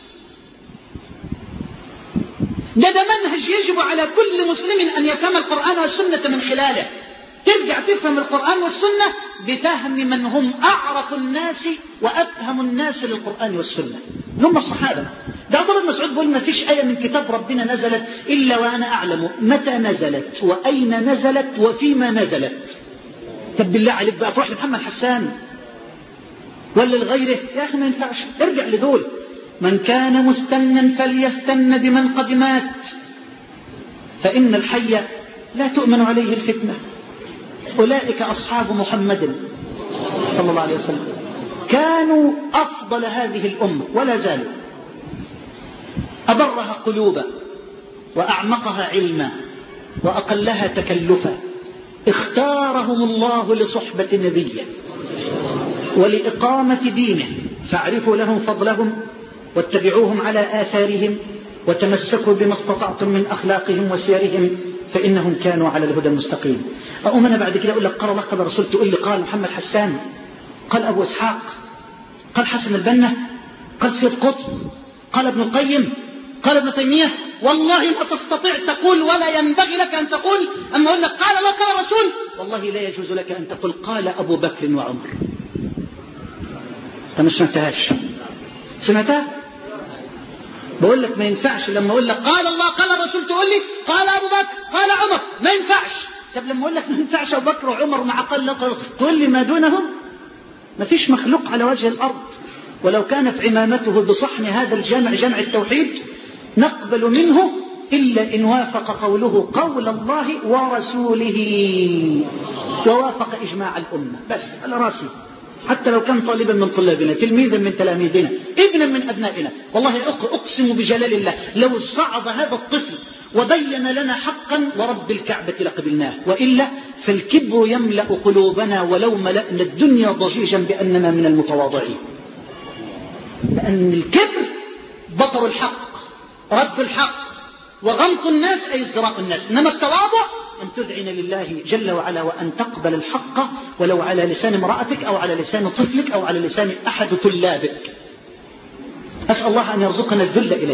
ده ده منهج يجب على كل مسلم أن يفهم القرآن والسنة من خلاله. ترجع تفهم القرآن والسنة بفهم من هم أعرف الناس وأفهم الناس للقرآن والسنة، هم الصحابة. ده عبد الله بن مسعود بيقول ما فيش آية من كتاب ربنا نزلت إلا وأنا أعلم متى نزلت وأين نزلت وفيما نزلت. طب بالله عليك بقى تروح لمحمد حسان ولا لغيره؟ يا أخي ما ينفعش. ارجع لدول. من كان مستنا فليستن بمن قد مات، فإن الحي لا تؤمن عليه الفتنة. أولئك أصحاب محمد صلى الله عليه وسلم، كانوا أفضل هذه الأمة ولا زالوا، أبرها قلوبا وأعمقها علما وأقلها تكلفا. اختارهم الله لصحبة نبيه ولإقامة دينه، فاعرفوا لهم فضلهم واتبعوهم على آثارهم وتمسكوا بما استطعتم من أخلاقهم وسيرهم، فإنهم كانوا على الهدى المستقيم. أقوم أنا بعد كده أقول لك قال الله قال رسول، تقول لي قال محمد حسان، قال أبو إسحاق، قال حسن البنا، قال سيد قطب، قال ابن القيم، قال ابن تيمية. والله ما تستطيع تقول ولا ينبغي لك أن تقول. أما أقول لك قال الله قال رسول، والله لا يجوز لك أن تقول قال أبو بكر وعمر. أنت مش سمعتهاش؟ سمعتها؟ بقول لك ما ينفعش لما أقول لك قال الله قال الرسول تقول لي قال أبو بكر قال عمر، ما ينفعش. طب لما أقول لك ما ينفعش أبو بكر وعمر مع قال تقول لي ما دونهم؟ ما فيش مخلوق على وجه الأرض ولو كانت عمامته بصحن هذا الجامع جامع التوحيد نقبل منه إلا إن وافق قوله قول الله ورسوله ووافق إجماع الأمة. بس على راسي، حتى لو كان طالبا من طلابنا، تلميذا من تلاميذنا، ابنا من أبنائنا، والله أقسم بجلال الله لو صعد هذا الطفل وبين لنا حقا ورب الكعبة لقبلناه، وإلا فالكبر يملأ قلوبنا ولو ملأنا الدنيا ضجيجا بأننا من المتواضعين. لأن الكبر بطر الحق، رد الحق، وغمط الناس أي ازدراء الناس. إنما التواضع أن تذعن لله جل وعلا وأن تقبل الحق ولو على لسان امرأتك أو على لسان طفلك أو على لسان أحد طلابك. أسأل الله أن يرزقنا الذل إليه.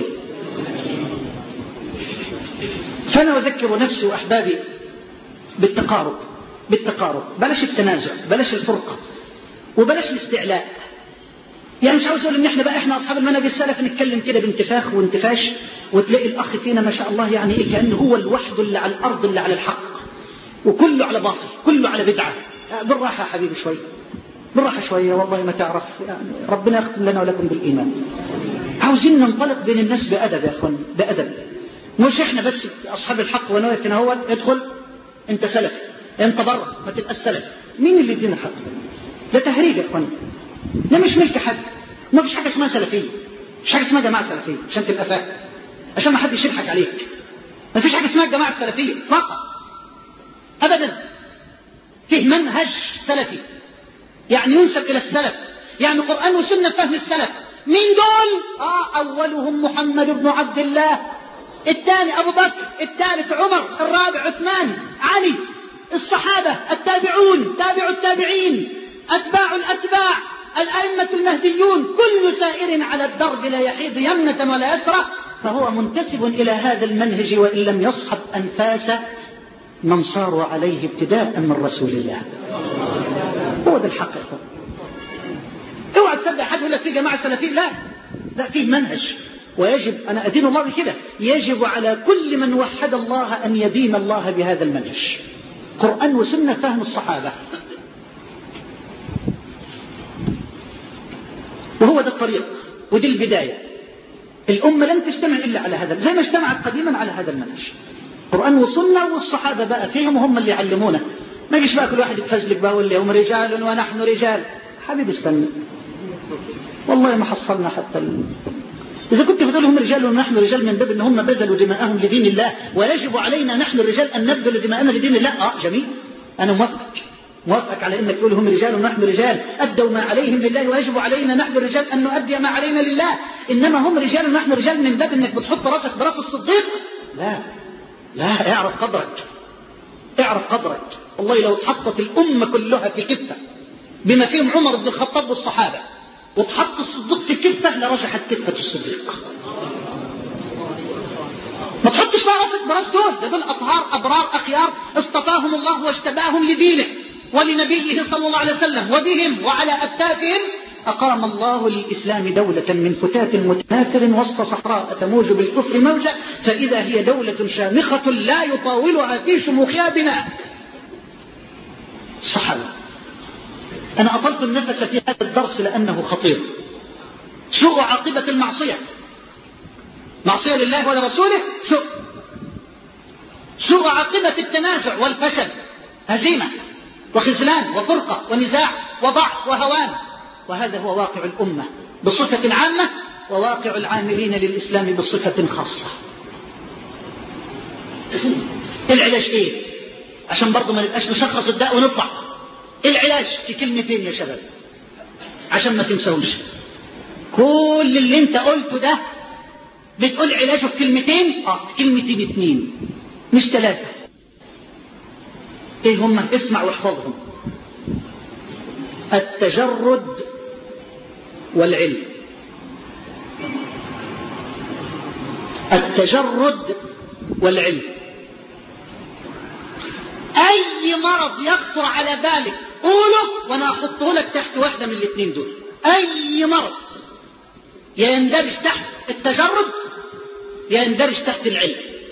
فأنا أذكر نفسي وأحبابي بالتقارب، بالتقارب، بلاش التنازع، بلاش الفرقة، وبلاش الاستعلاء. يعني مش عاوز أقول إن إحنا بقى إحنا أصحاب المنهج السلف نتكلم كده بانتفاخ وانتفاش، وتلاقي الأخ فينا ما شاء الله يعني إيه كأنه هو الوحد اللي على الأرض اللي على الحق، وكله على باطل، كله على بدعة. بالراحة يا حبيبي شوي، بالراحة شوية، والله ما تعرف يعني ربنا يختم لنا ولكم بالإيمان. عاوزين ننطلق بين الناس بأدب يا أخوان، بأدب. مش إحنا بس أصحاب الحق ونوقف هنا هو ادخل أنت سلف أنت بره ما تبقى السلف. مين اللي يدينا الحق؟ ده تهريج يا أخوان، ده مش ملك حد. ما فيش حاجة اسمها سلفية، مش حاجة اسمها جماعة سلفية عشان تبقى فاهم، عشان ما حدش يضحك عليك. ما فيش حاجة اسمها الجماعة السلفية فقط أبدا. فيه منهج سلفي يعني ينسب إلى السلف، يعني قرآن وسنة فهم السلف. مين دول؟ آه أولهم محمد بن عبد الله، الثاني أبو بكر، الثالث عمر، الرابع عثمان، علي، الصحابة، التابعون، تابع التابعين، أتباع الأتباع، الأئمة المهديون، كل سائر على الدرب لا يحيد يمنة ولا يسرى فهو منتسب إلى هذا المنهج، وإن لم يصحب أنفاس من صاروا عليه ابتداء من رسول الله. هو ده الحقيقة. اوعى تصدق حد يقول لك في جماعة سلفيين، لا لا، فيه منهج، ويجب، أنا أدين الله بكده، يجب على كل من وحد الله أن يدين الله بهذا المنهج، قرآن وسنة فهم الصحابة. وهو ده الطريق ودي البداية. الأمة لن تجتمع إلا على هذا، زي ما اجتمعت قديما على هذا المنهج، قرآن وسنة، والصحابة بقى فيهم هم اللي يعلمونا. ما يجيش بقى كل واحد يتفزلك بقى ويقول لي هم رجال ونحن رجال. حبيبي استنى، والله ما حصلنا حتى ال... إذا كنت بتقول هم رجال ونحن رجال من باب إن هم بذلوا دماءهم لدين الله، ويجب علينا نحن الرجال أن نبذل دماءنا لدين الله، آه جميل، أنا موافقك موافقك على إنك تقول هم رجال ونحن رجال، أدوا ما عليهم لله، ويجب علينا نحن الرجال أن نؤدي ما علينا لله. إنما هم رجال ونحن رجال من باب إنك بتحط راسك براس الصديق، لا لا، اعرف قدرك، اعرف قدرك. والله لو اتحطت الأمة كلها في كفة بما فيهم عمر بن الخطاب والصحابة، وتحط الصديق في كفة لرجحت كفة الصديق. ما تحطش بقى راسك براس دول، ده دول أطهار أبرار أخيار اصطفاهم الله واجتباهم لدينه ولنبيه صلى الله عليه وسلم، وبهم وعلى أكتافهم أقام الله للإسلام دولة من فتات متناثر وسط صحراء تموج بالكفر موجة، فإذا هي دولة شامخة لا يطاولها في شموخها بناء. الصحابة. أنا أطلت النفس في هذا الدرس لأنه خطير. سوء عاقبة المعصية، معصية لله ولرسوله، سوء سوء عاقبة التنازع والفشل، هزيمة وخذلان وفرقة ونزاع وضعف وهوان. وهذا هو واقع الأمة بصفة عامة، وواقع العاملين للإسلام بصفة خاصة. العلاج إيه؟ عشان برضو ما نبقاش نشخص الداء ونطلع. العلاج في كلمتين يا شباب عشان ما تنسوش. كل اللي انت قلته ده بتقول علاجه في كلمتين، اه في كلمتين اتنين مش ثلاثة. ايه هم؟ اسمع واحفظهم. التجرد والعلم. التجرد والعلم. اي مرض يخطر على بالك قوله وانا احطه لك تحت واحدة من الاثنين دول. اي مرض يندرج تحت التجرد يندرج تحت العلم.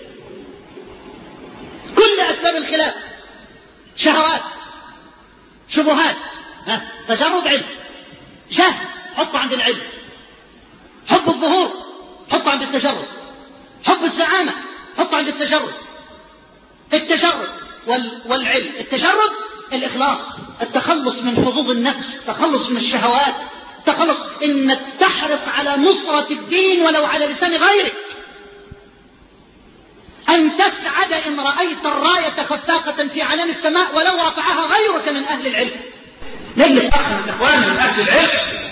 كل اسباب الخلاف، شهوات، شبهات، ها تجرد علم. جهل حطه عند العلم. حب الظهور حطه عند التجرد. حب الزعامة حطه عند التجرد. التجرد والعلم. التجرد الإخلاص، التخلص من حظوظ النفس، التخلص من الشهوات، التخلص إنك تحرص على نصرة الدين ولو على لسان غيرك، أن تسعد إن رأيت الراية خفاقة في عنان السماء ولو رفعها غيرك من أهل العلم. نجلس أخ من إخوان من أهل العلم،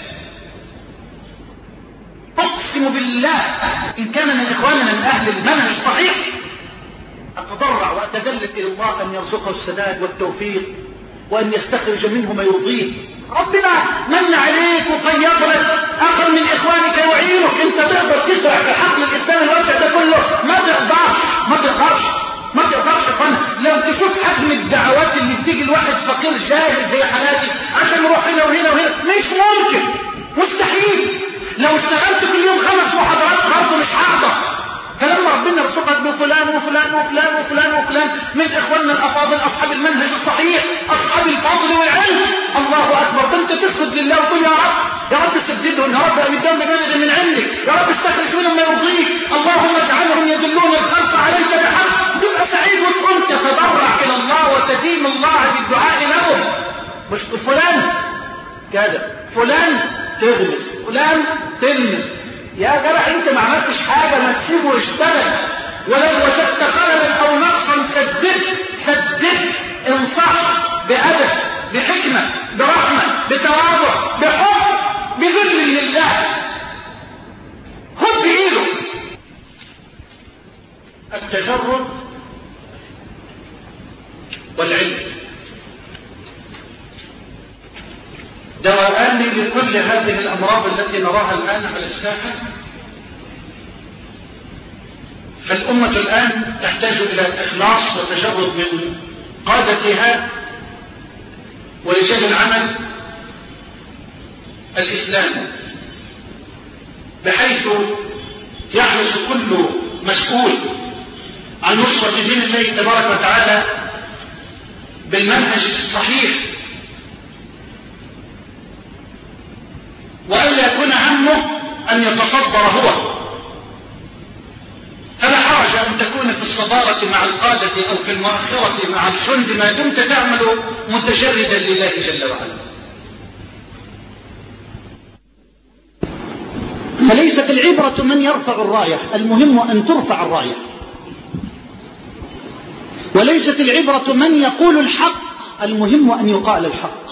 أقسم بالله إن كان من إخواننا من أهل المنهج الصحيح أتضرع وأتذلل إلى الله أن يرزقه السداد والتوفيق وأن يستخرج منه ما يرضيه. ربنا من عليك وقيض لك أخر من إخوانك يعينك، أنت تقدر تسرع في حقل الإسلام الواسع ده كله، ما تقدرش ما تقدرش ما تقدرش فن. لو تشوف حجم الدعوات اللي بتيجي الواحد فقير جاهل زي حالاتي عشان يروح هنا وهنا وهنا، مش ممكن، مستحيل. لو اشتغلت كل يوم خمس محاضرات برضه مش هقدر. فلما ربنا رزقك بفلان وفلان وفلان وفلان وفلان من إخواننا الأفاضل أصحاب المنهج الصحيح أصحاب الفضل والعلم، الله أكبر، أنت تسجد لله وتقول يا رب يا رب سددهم، يا رب أمدهم بمدد من عندك، يا رب استخرج منهم ما يرضيك، اللهم اجعلهم يدلون الخلق عليك بحق. تبقى سعيد وتقول تتضرع إلى الله وتدين الله بالدعاء لهم. مش فلان كذا، فلان تغمس، فلان تلمس. يا جرح انت ما عملتش حاجة، ما تسيبه يشتغل. ولو وجدت خللا او نقصا سدد سدد انصح بأدب بحكمة برحمة بتواضع بحب. التجرد والعلم دواءان لكل هذه الأمراض التي نراها الآن على الساحة. فالأمة الآن تحتاج إلى إخلاص وتجرد من قادتها ورجال العمل الإسلامي، بحيث يحرص كل مسؤول عن نصرة دين الله تبارك وتعالى بالمنهج الصحيح، وألا يكون همه أن يتصدر هو. فلا حرج أن تكون في الصدارة مع القادة أو في المؤخرة مع الجند ما دمت تعمل متجردا لله جل وعلا. فليست العبرة من يرفع الراية، المهم أن ترفع الراية. وليست العبرة من يقول الحق، المهم أن يقال الحق.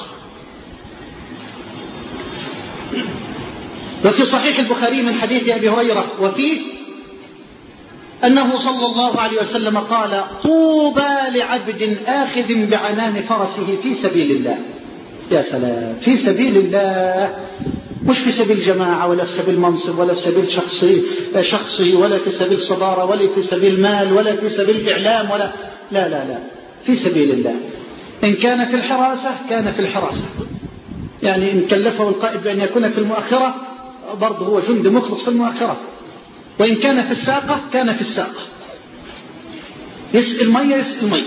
وفي صحيح البخاري من حديث أبي هريرة وفيه أنه صلى الله عليه وسلم قال: طوبى لعبد آخذ بعنان فرسه في سبيل الله. يا سلام، في سبيل الله، مش في سبيل جماعة ولا في سبيل منصب ولا في سبيل شخصي, شخصي ولا في سبيل صدارة ولا في سبيل مال ولا في سبيل إعلام ولا لا لا لا في سبيل الله. إن كان في الحراسة كان في الحراسة، يعني إن كلفه القائد بأن يكون في المؤخرة برضه هو جند مخلص في المؤخرة، وإن كان في الساقة كان في الساقة، يسقي المية يسقي المية،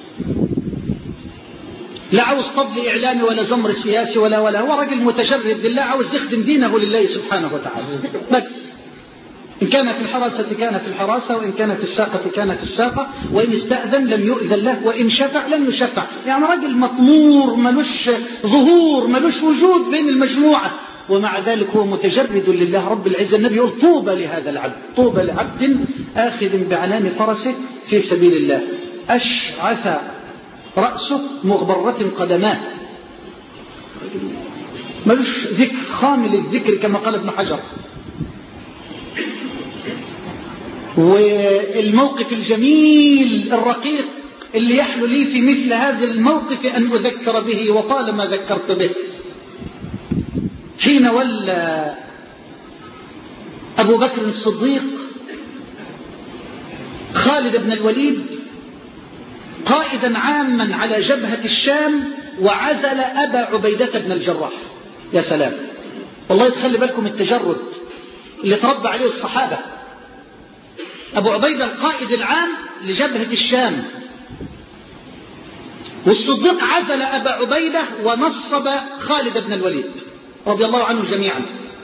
لا عاوز طبل إعلامي ولا زمر سياسي ولا ولا هو رجل متجرد لله، عاوز يخدم دينه لله سبحانه وتعالى بس. إن كان في الحراسة كان في الحراسة، وإن كان في الساقة كان في الساقة، وإن استأذن لم يؤذن له، وإن شفع لم يشفع. يعني رجل مطمور ملوش ظهور ملوش وجود بين المجموعة، ومع ذلك هو متجرد لله رب العزة. النبي يقول: طوبى لهذا العبد، طوبى لعبد آخذ بعنان فرسه في سبيل الله، أشعث رأسه مغبرة قدماه، ملوش ذكر، خامل الذكر كما قال ابن حجر. والموقف الجميل الرقيق اللي يحلو لي في مثل هذا الموقف أن أذكر به، وطالما ذكرت به، حين ولى أبو بكر الصديق خالد بن الوليد قائدا عاما على جبهة الشام، وعزل أبا عبيدة بن الجراح. يا سلام، والله تخلي بالكم التجرد اللي تربى عليه الصحابة. أبو عبيدة القائد العام لجبهة الشام، والصديق عزل أبا عبيدة ونصب خالد بن الوليد رضي الله عنه جميعا.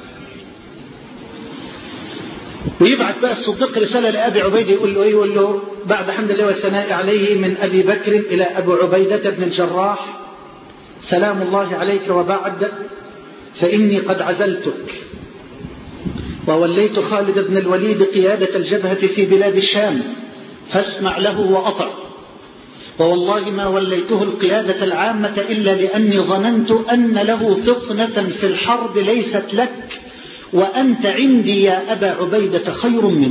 ويبعث بقى الصديق رسالة لأبي عبيدة يقول له إيه؟ يقول له: بعد حمد الله والثناء عليه من أبي بكر إلى أبو عبيدة بن الجراح، سلام الله عليك، وبعد فإني قد عزلتك ووليت خالد بن الوليد قيادة الجبهة في بلاد الشام، فاسمع له وأطع. ووالله ما وليته القيادة العامة إلا لأني ظننت أن له فطنة في الحرب ليست لك، وأنت عندي يا أبا عبيدة خير منه.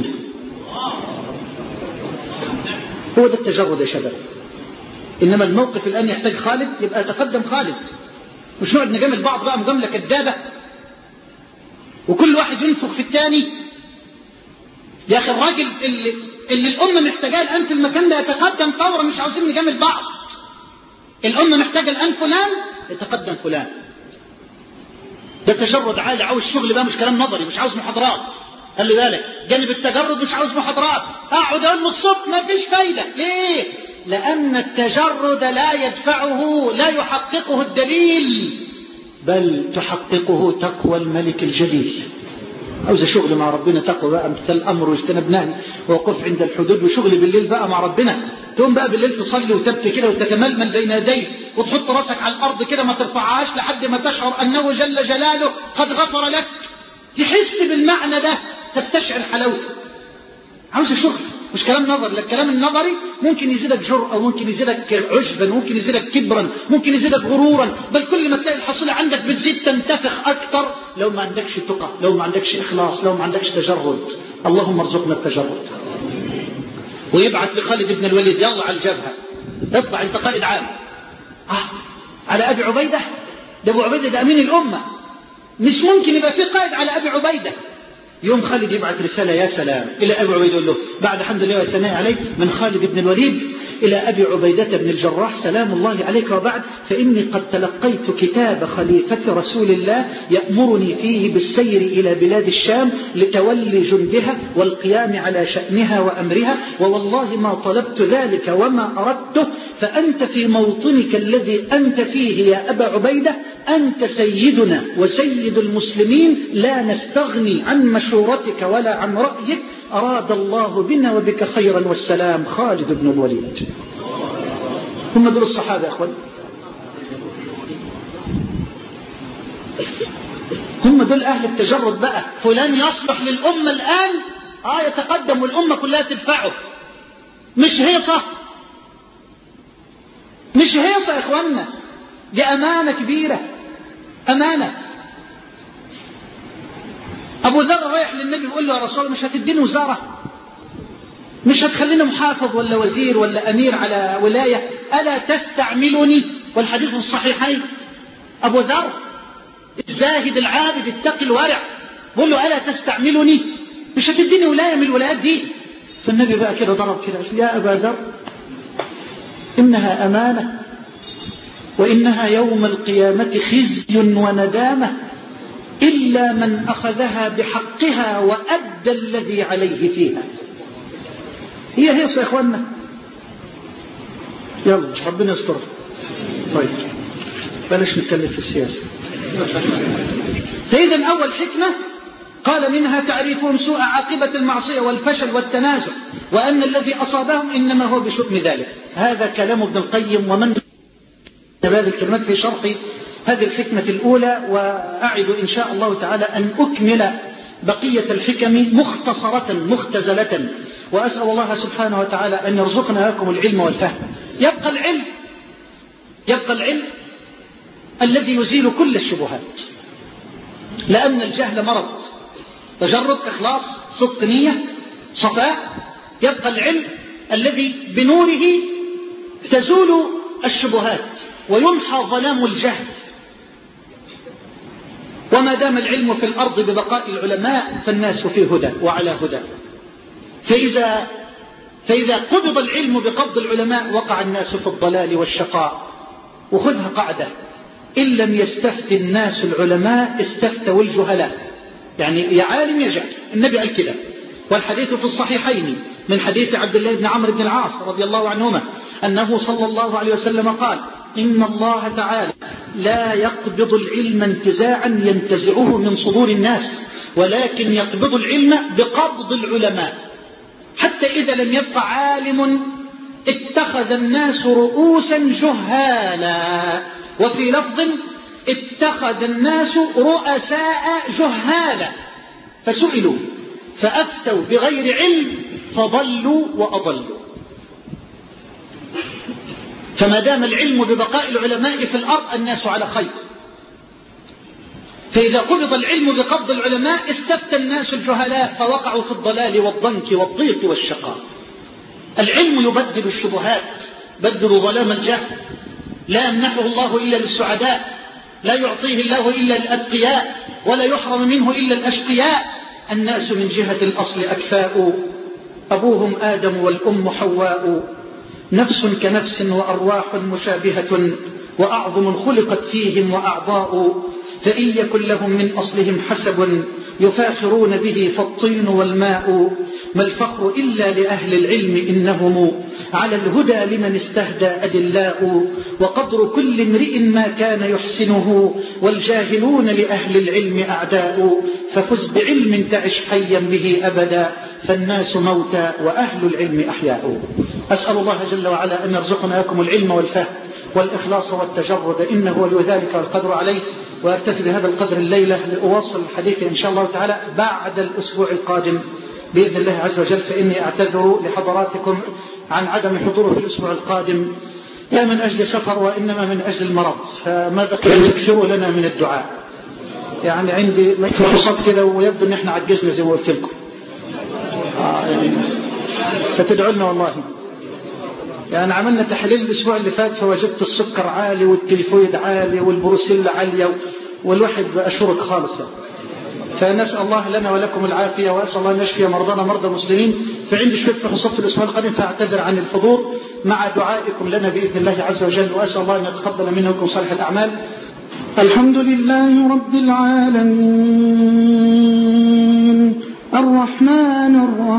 هو ده التجرد يا شباب. إنما الموقف الآن يحتاج خالد، يبقى تقدم خالد، مش نقعد نجامل بعض بقى مجاملة كدابة وكل واحد ينفخ في الثاني. يا أخي الراجل اللي, اللي الأمة محتاجاه الآن في المكان ده يتقدم فورا، مش عاوزين نجامل بعض. الأمة محتاجة الآن فلان، يتقدم فلان. ده تجرد عالي، عاوز شغل بقى، مش كلام نظري، مش عاوز محاضرات. خلي بالك، جانب التجرد مش عاوز محاضرات. اقعد اقول من الصبح ما فيش فايدة. ليه؟ لأن التجرد لا يدفعه، لا يحققه الدليل، بل تحققه تقوى الملك الجليل. عاوز شغل مع ربنا، تقوى بقى، امتثال الامر واجتناب نهي ووقوف عند الحدود، وشغل بالليل بقى مع ربنا. تقوم بقى بالليل تصلي وتبكي كده وتتململ بين يديه، وتحط راسك على الارض كده ما ترفعهاش لحد ما تشعر انه جل جلاله قد غفر لك. تحس بالمعنى ده، تستشعر حلاوته. عاوز شغل، مش كلام نظري. لا، الكلام النظري ممكن يزيدك جرأة، وممكن يزيدك عجبا، ممكن يزيدك كبرا، ممكن يزيدك غرورا، بل كل ما تلاقي الحصيلة عندك بتزيد تنتفخ أكثر لو ما عندكش تقى، لو ما عندكش إخلاص، لو ما عندكش تجرد. اللهم ارزقنا التجرد. ويبعث لخالد بن الوليد يلا على الجبهة، اطلع انت قائد عام. آه على أبي عبيدة؟ ده أبو عبيدة ده أمين الأمة، مش ممكن يبقى في قائد على أبي عبيدة. يوم خالد يبعث رسالة يا سلام إلى أبي عبيدة يقول له بعد حمد الله والثناء عليه من خالد بن الوليد إلى أبي عبيدة بن الجراح سلام الله عليك، وبعد فإني قد تلقيت كتاب خليفة رسول الله يأمرني فيه بالسير إلى بلاد الشام لتولي جندها والقيام على شأنها وأمرها، ووالله ما طلبت ذلك وما أردته، فأنت في موطنك الذي أنت فيه يا أبا عبيدة أنت سيدنا وسيد المسلمين، لا نستغني عن مشورتك ولا عن رأيك، أراد الله بنا وبك خيرا والسلام. خالد بن الوليد. هم دول الصحابة يا أخوان، هم دول أهل التجرد بقى. فلان يصلح للأمة الآن آه يتقدم والأمة كلها تدفعه، مش هيصة، مش هيصة يا إخواننا، دي أمانة كبيرة، أمانة. أبو ذر رايح للنبي يقول له يا رسول الله مش هتديني وزارة، مش هتخليني محافظ ولا وزير ولا أمير على ولاية، ألا تستعملني؟ والحديث في الصحيحين. أبو ذر الزاهد العابد التقي الورع بقول له ألا تستعملني؟ مش هتديني ولاية من الولايات دي. فالنبي بقى كده ضرب كده يا أبا ذر إنها أمانة، وإنها يوم القيامة خزي وندامة إلا من أخذها بحقها وأدى الذي عليه فيها. هي هي يا إخواننا، يلا ربنا يستر. طيب بلاش نتكلم في السياسة. فإذا أول حكمة قال منها تعريفهم سوء عاقبة المعصية والفشل والتنازع، وأن الذي أصابهم إنما هو بشؤم ذلك. هذا كلام ابن القيم ومن هذه الكلمات في شرح هذه الحكمة الأولى، وأعد إن شاء الله تعالى أن أكمل بقية الحكم مختصرة مختزلة، وأسأل الله سبحانه وتعالى أن يرزقنا لكم العلم والفهم. يبقى العلم، يبقى العلم الذي يزيل كل الشبهات، لأن الجهل مرض، تجرد، إخلاص، صدق نية، صفاء. يبقى العلم الذي بنوره تزول الشبهات ويمحى ظلام الجهل. وما دام العلم في الأرض ببقاء العلماء فالناس في هدى وعلى هدى. فإذا, فإذا قبض العلم بقبض العلماء وقع الناس في الضلال والشقاء. وخذها قاعدة: إن لم يستفت الناس العلماء استفتوا الجهلاء. يعني يا عالم يا جهل، النبي قال كده. والحديث في الصحيحين من حديث عبد الله بن عمرو بن العاص رضي الله عنهما أنه صلى الله عليه وسلم قال: إن الله تعالى لا يقبض العلم انتزاعا ينتزعه من صدور الناس، ولكن يقبض العلم بقبض العلماء، حتى إذا لم يبق عالم اتخذ الناس رؤوسا جهالا. وفي لفظ: اتخذ الناس رؤساء جهالا، فسئلوا فأفتوا بغير علم فضلوا وأضلوا. فما دام العلم ببقاء العلماء في الأرض الناس على خير. فإذا قبض العلم بقبض العلماء استفتى الناس الجهلاء فوقعوا في الضلال والضنك والضيق والشقاء. العلم يبدل الشبهات، بدل ظلام الجهل، لا يمنحه الله إلا للسعداء، لا يعطيه الله إلا للأتقياء، ولا يحرم منه إلا الأشقياء. الناس من جهة الأصل أكفاء، أبوهم آدم والأم حواء، نفس كنفس وأرواح مشابهة، وأعظم خلقت فيهم وأعضاء. فإن يكن لهم من أصلهم حسب يفاخرون به فالطين والماء. ما الفخر إلا لأهل العلم إنهم على الهدى لمن استهدى أدلاء. وقدر كل امرئ ما كان يحسنه، والجاهلون لأهل العلم أعداء. ففز بعلم تعش حيا به أبدا، فالناس موتى وأهل العلم أحياء. أسأل الله جل وعلا أن يرزقنا لكم العلم والفهم والإخلاص والتجرد، إنه ولي ذلك والقدر عليه. وأكتفي بهذا القدر الليلة لأواصل الحديث إن شاء الله تعالى بعد الأسبوع القادم بإذن الله عز وجل. فإني أعتذر لحضراتكم عن عدم حضوره في الأسبوع القادم، لا من أجل سفر وإنما من أجل المرض. فماذا تكثروا لنا من الدعاء؟ يعني عندي فرصات كذا ويبدو أن احنا عجزنا زي ما قلت لكم. آه يعني فتدعو لنا والله. يعني عملنا تحليل الأسبوع اللي فات فوجدت السكر عالي والتيفويد عالي والبروسيلا عالية والواحد أشورك خالص. فنسأل الله لنا ولكم العافية، وأسأل الله أن يشفي مرضانا مرضى المسلمين. فعندي شوية فحوصات في الأسبوع القادم فأعتذر عن الحضور مع دعائكم لنا بإذن الله عز وجل، وأسأل الله أن يتقبل منا ومنكم صالح الأعمال. الحمد لله رب العالمين الرحمن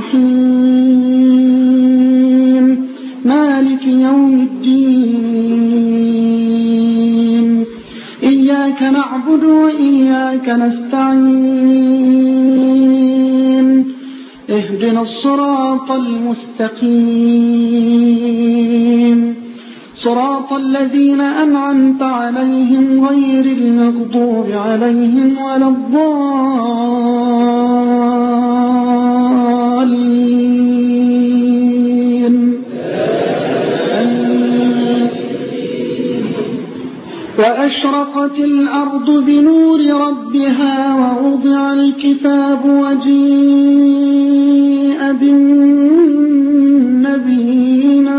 الرحيم مالك يوم الدين إياك نعبد وإياك نستعين اهدنا الصراط المستقيم صراط الذين أنعمت عليهم غير المغضوب عليهم ولا الضالين. وأشرقت الأرض بنور ربها ووضع الكتاب وجيء بالنبيين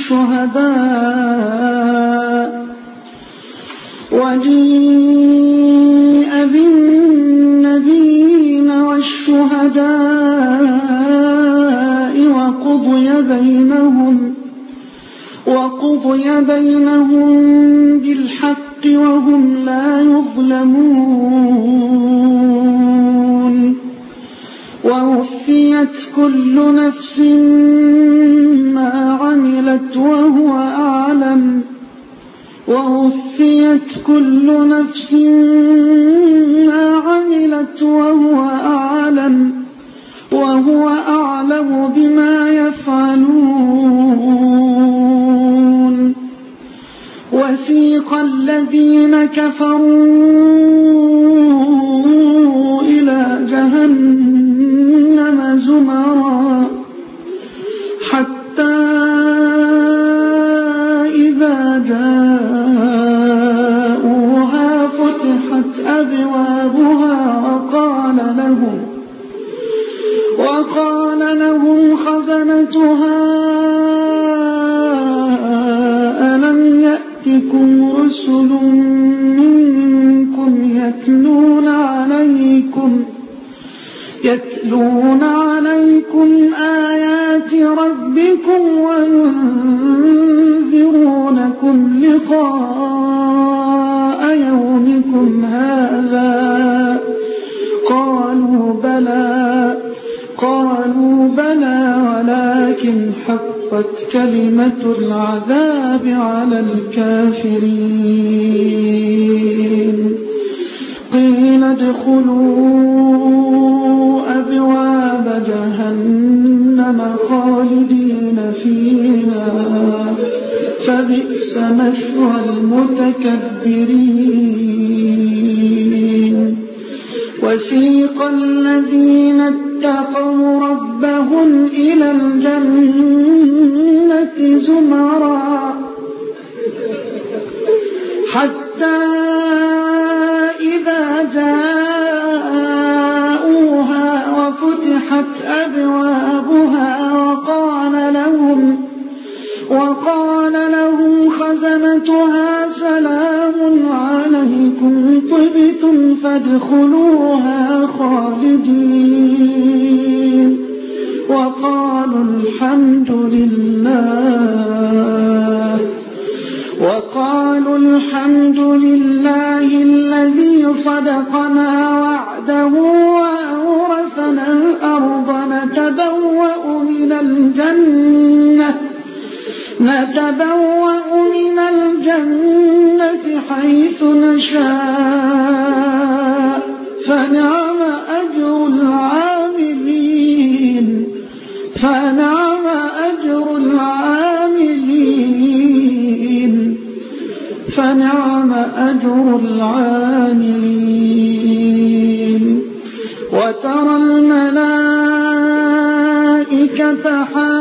والشهداء وجيء بالنبيين والشهداء وقضي بينهم وقضي بينهم بالحق وهم لا يظلمون. ووفيت كل نفس ما عملت وهو أعلم ووفيت كل نفس ما عملت وهو أعلم وهو أعلم بما يفعلون. وسيق الذين كفروا إلى جهنم زمرا حتى إذا جاءوها فتحت أبوابها وقال لهم وقال لهم خزنتها ألم يأتكم رسل منكم يتلون عليكم يتلون عليكم آيات ربكم وينذرونكم لقاء يومكم هذا قالوا بلى قالوا بلى ولكن حقت كلمة العذاب على الكافرين. قيل ادخلوا أبواب جهنم خالدين فيها فبئس مثوى المتكبرين. وسيق الذين اتقوا ربهم إلى الجنة زمرا حتى إذا جاءوها وفتحت أبوابها وقال لهم وقال لهم خزنتها سلام عليكم طبتم فادخلوها خالدين وقالوا الحمد لله وقالوا الحمد لله الذي صدقنا وعده وأورثنا الأرض نتبوأ من الجنة نتبوأ من الجنة حيث نشاء فنعم أجر العاملين فنعم أجر العاملين فنعم أجر العاملين. وترى الملائكة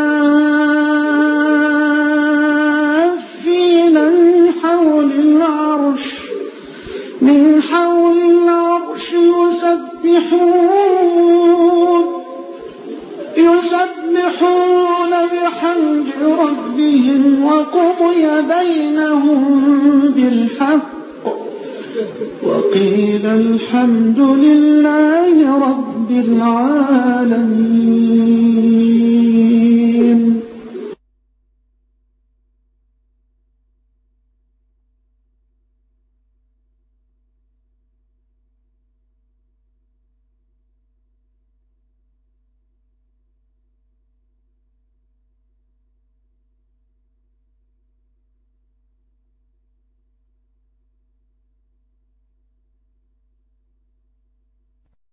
حافين من حول العرش من حول العرش يسبحون يسبحون يسبحون بحمد ربهم وقضي بينهم بالحق وقيل الحمد لله رب العالمين.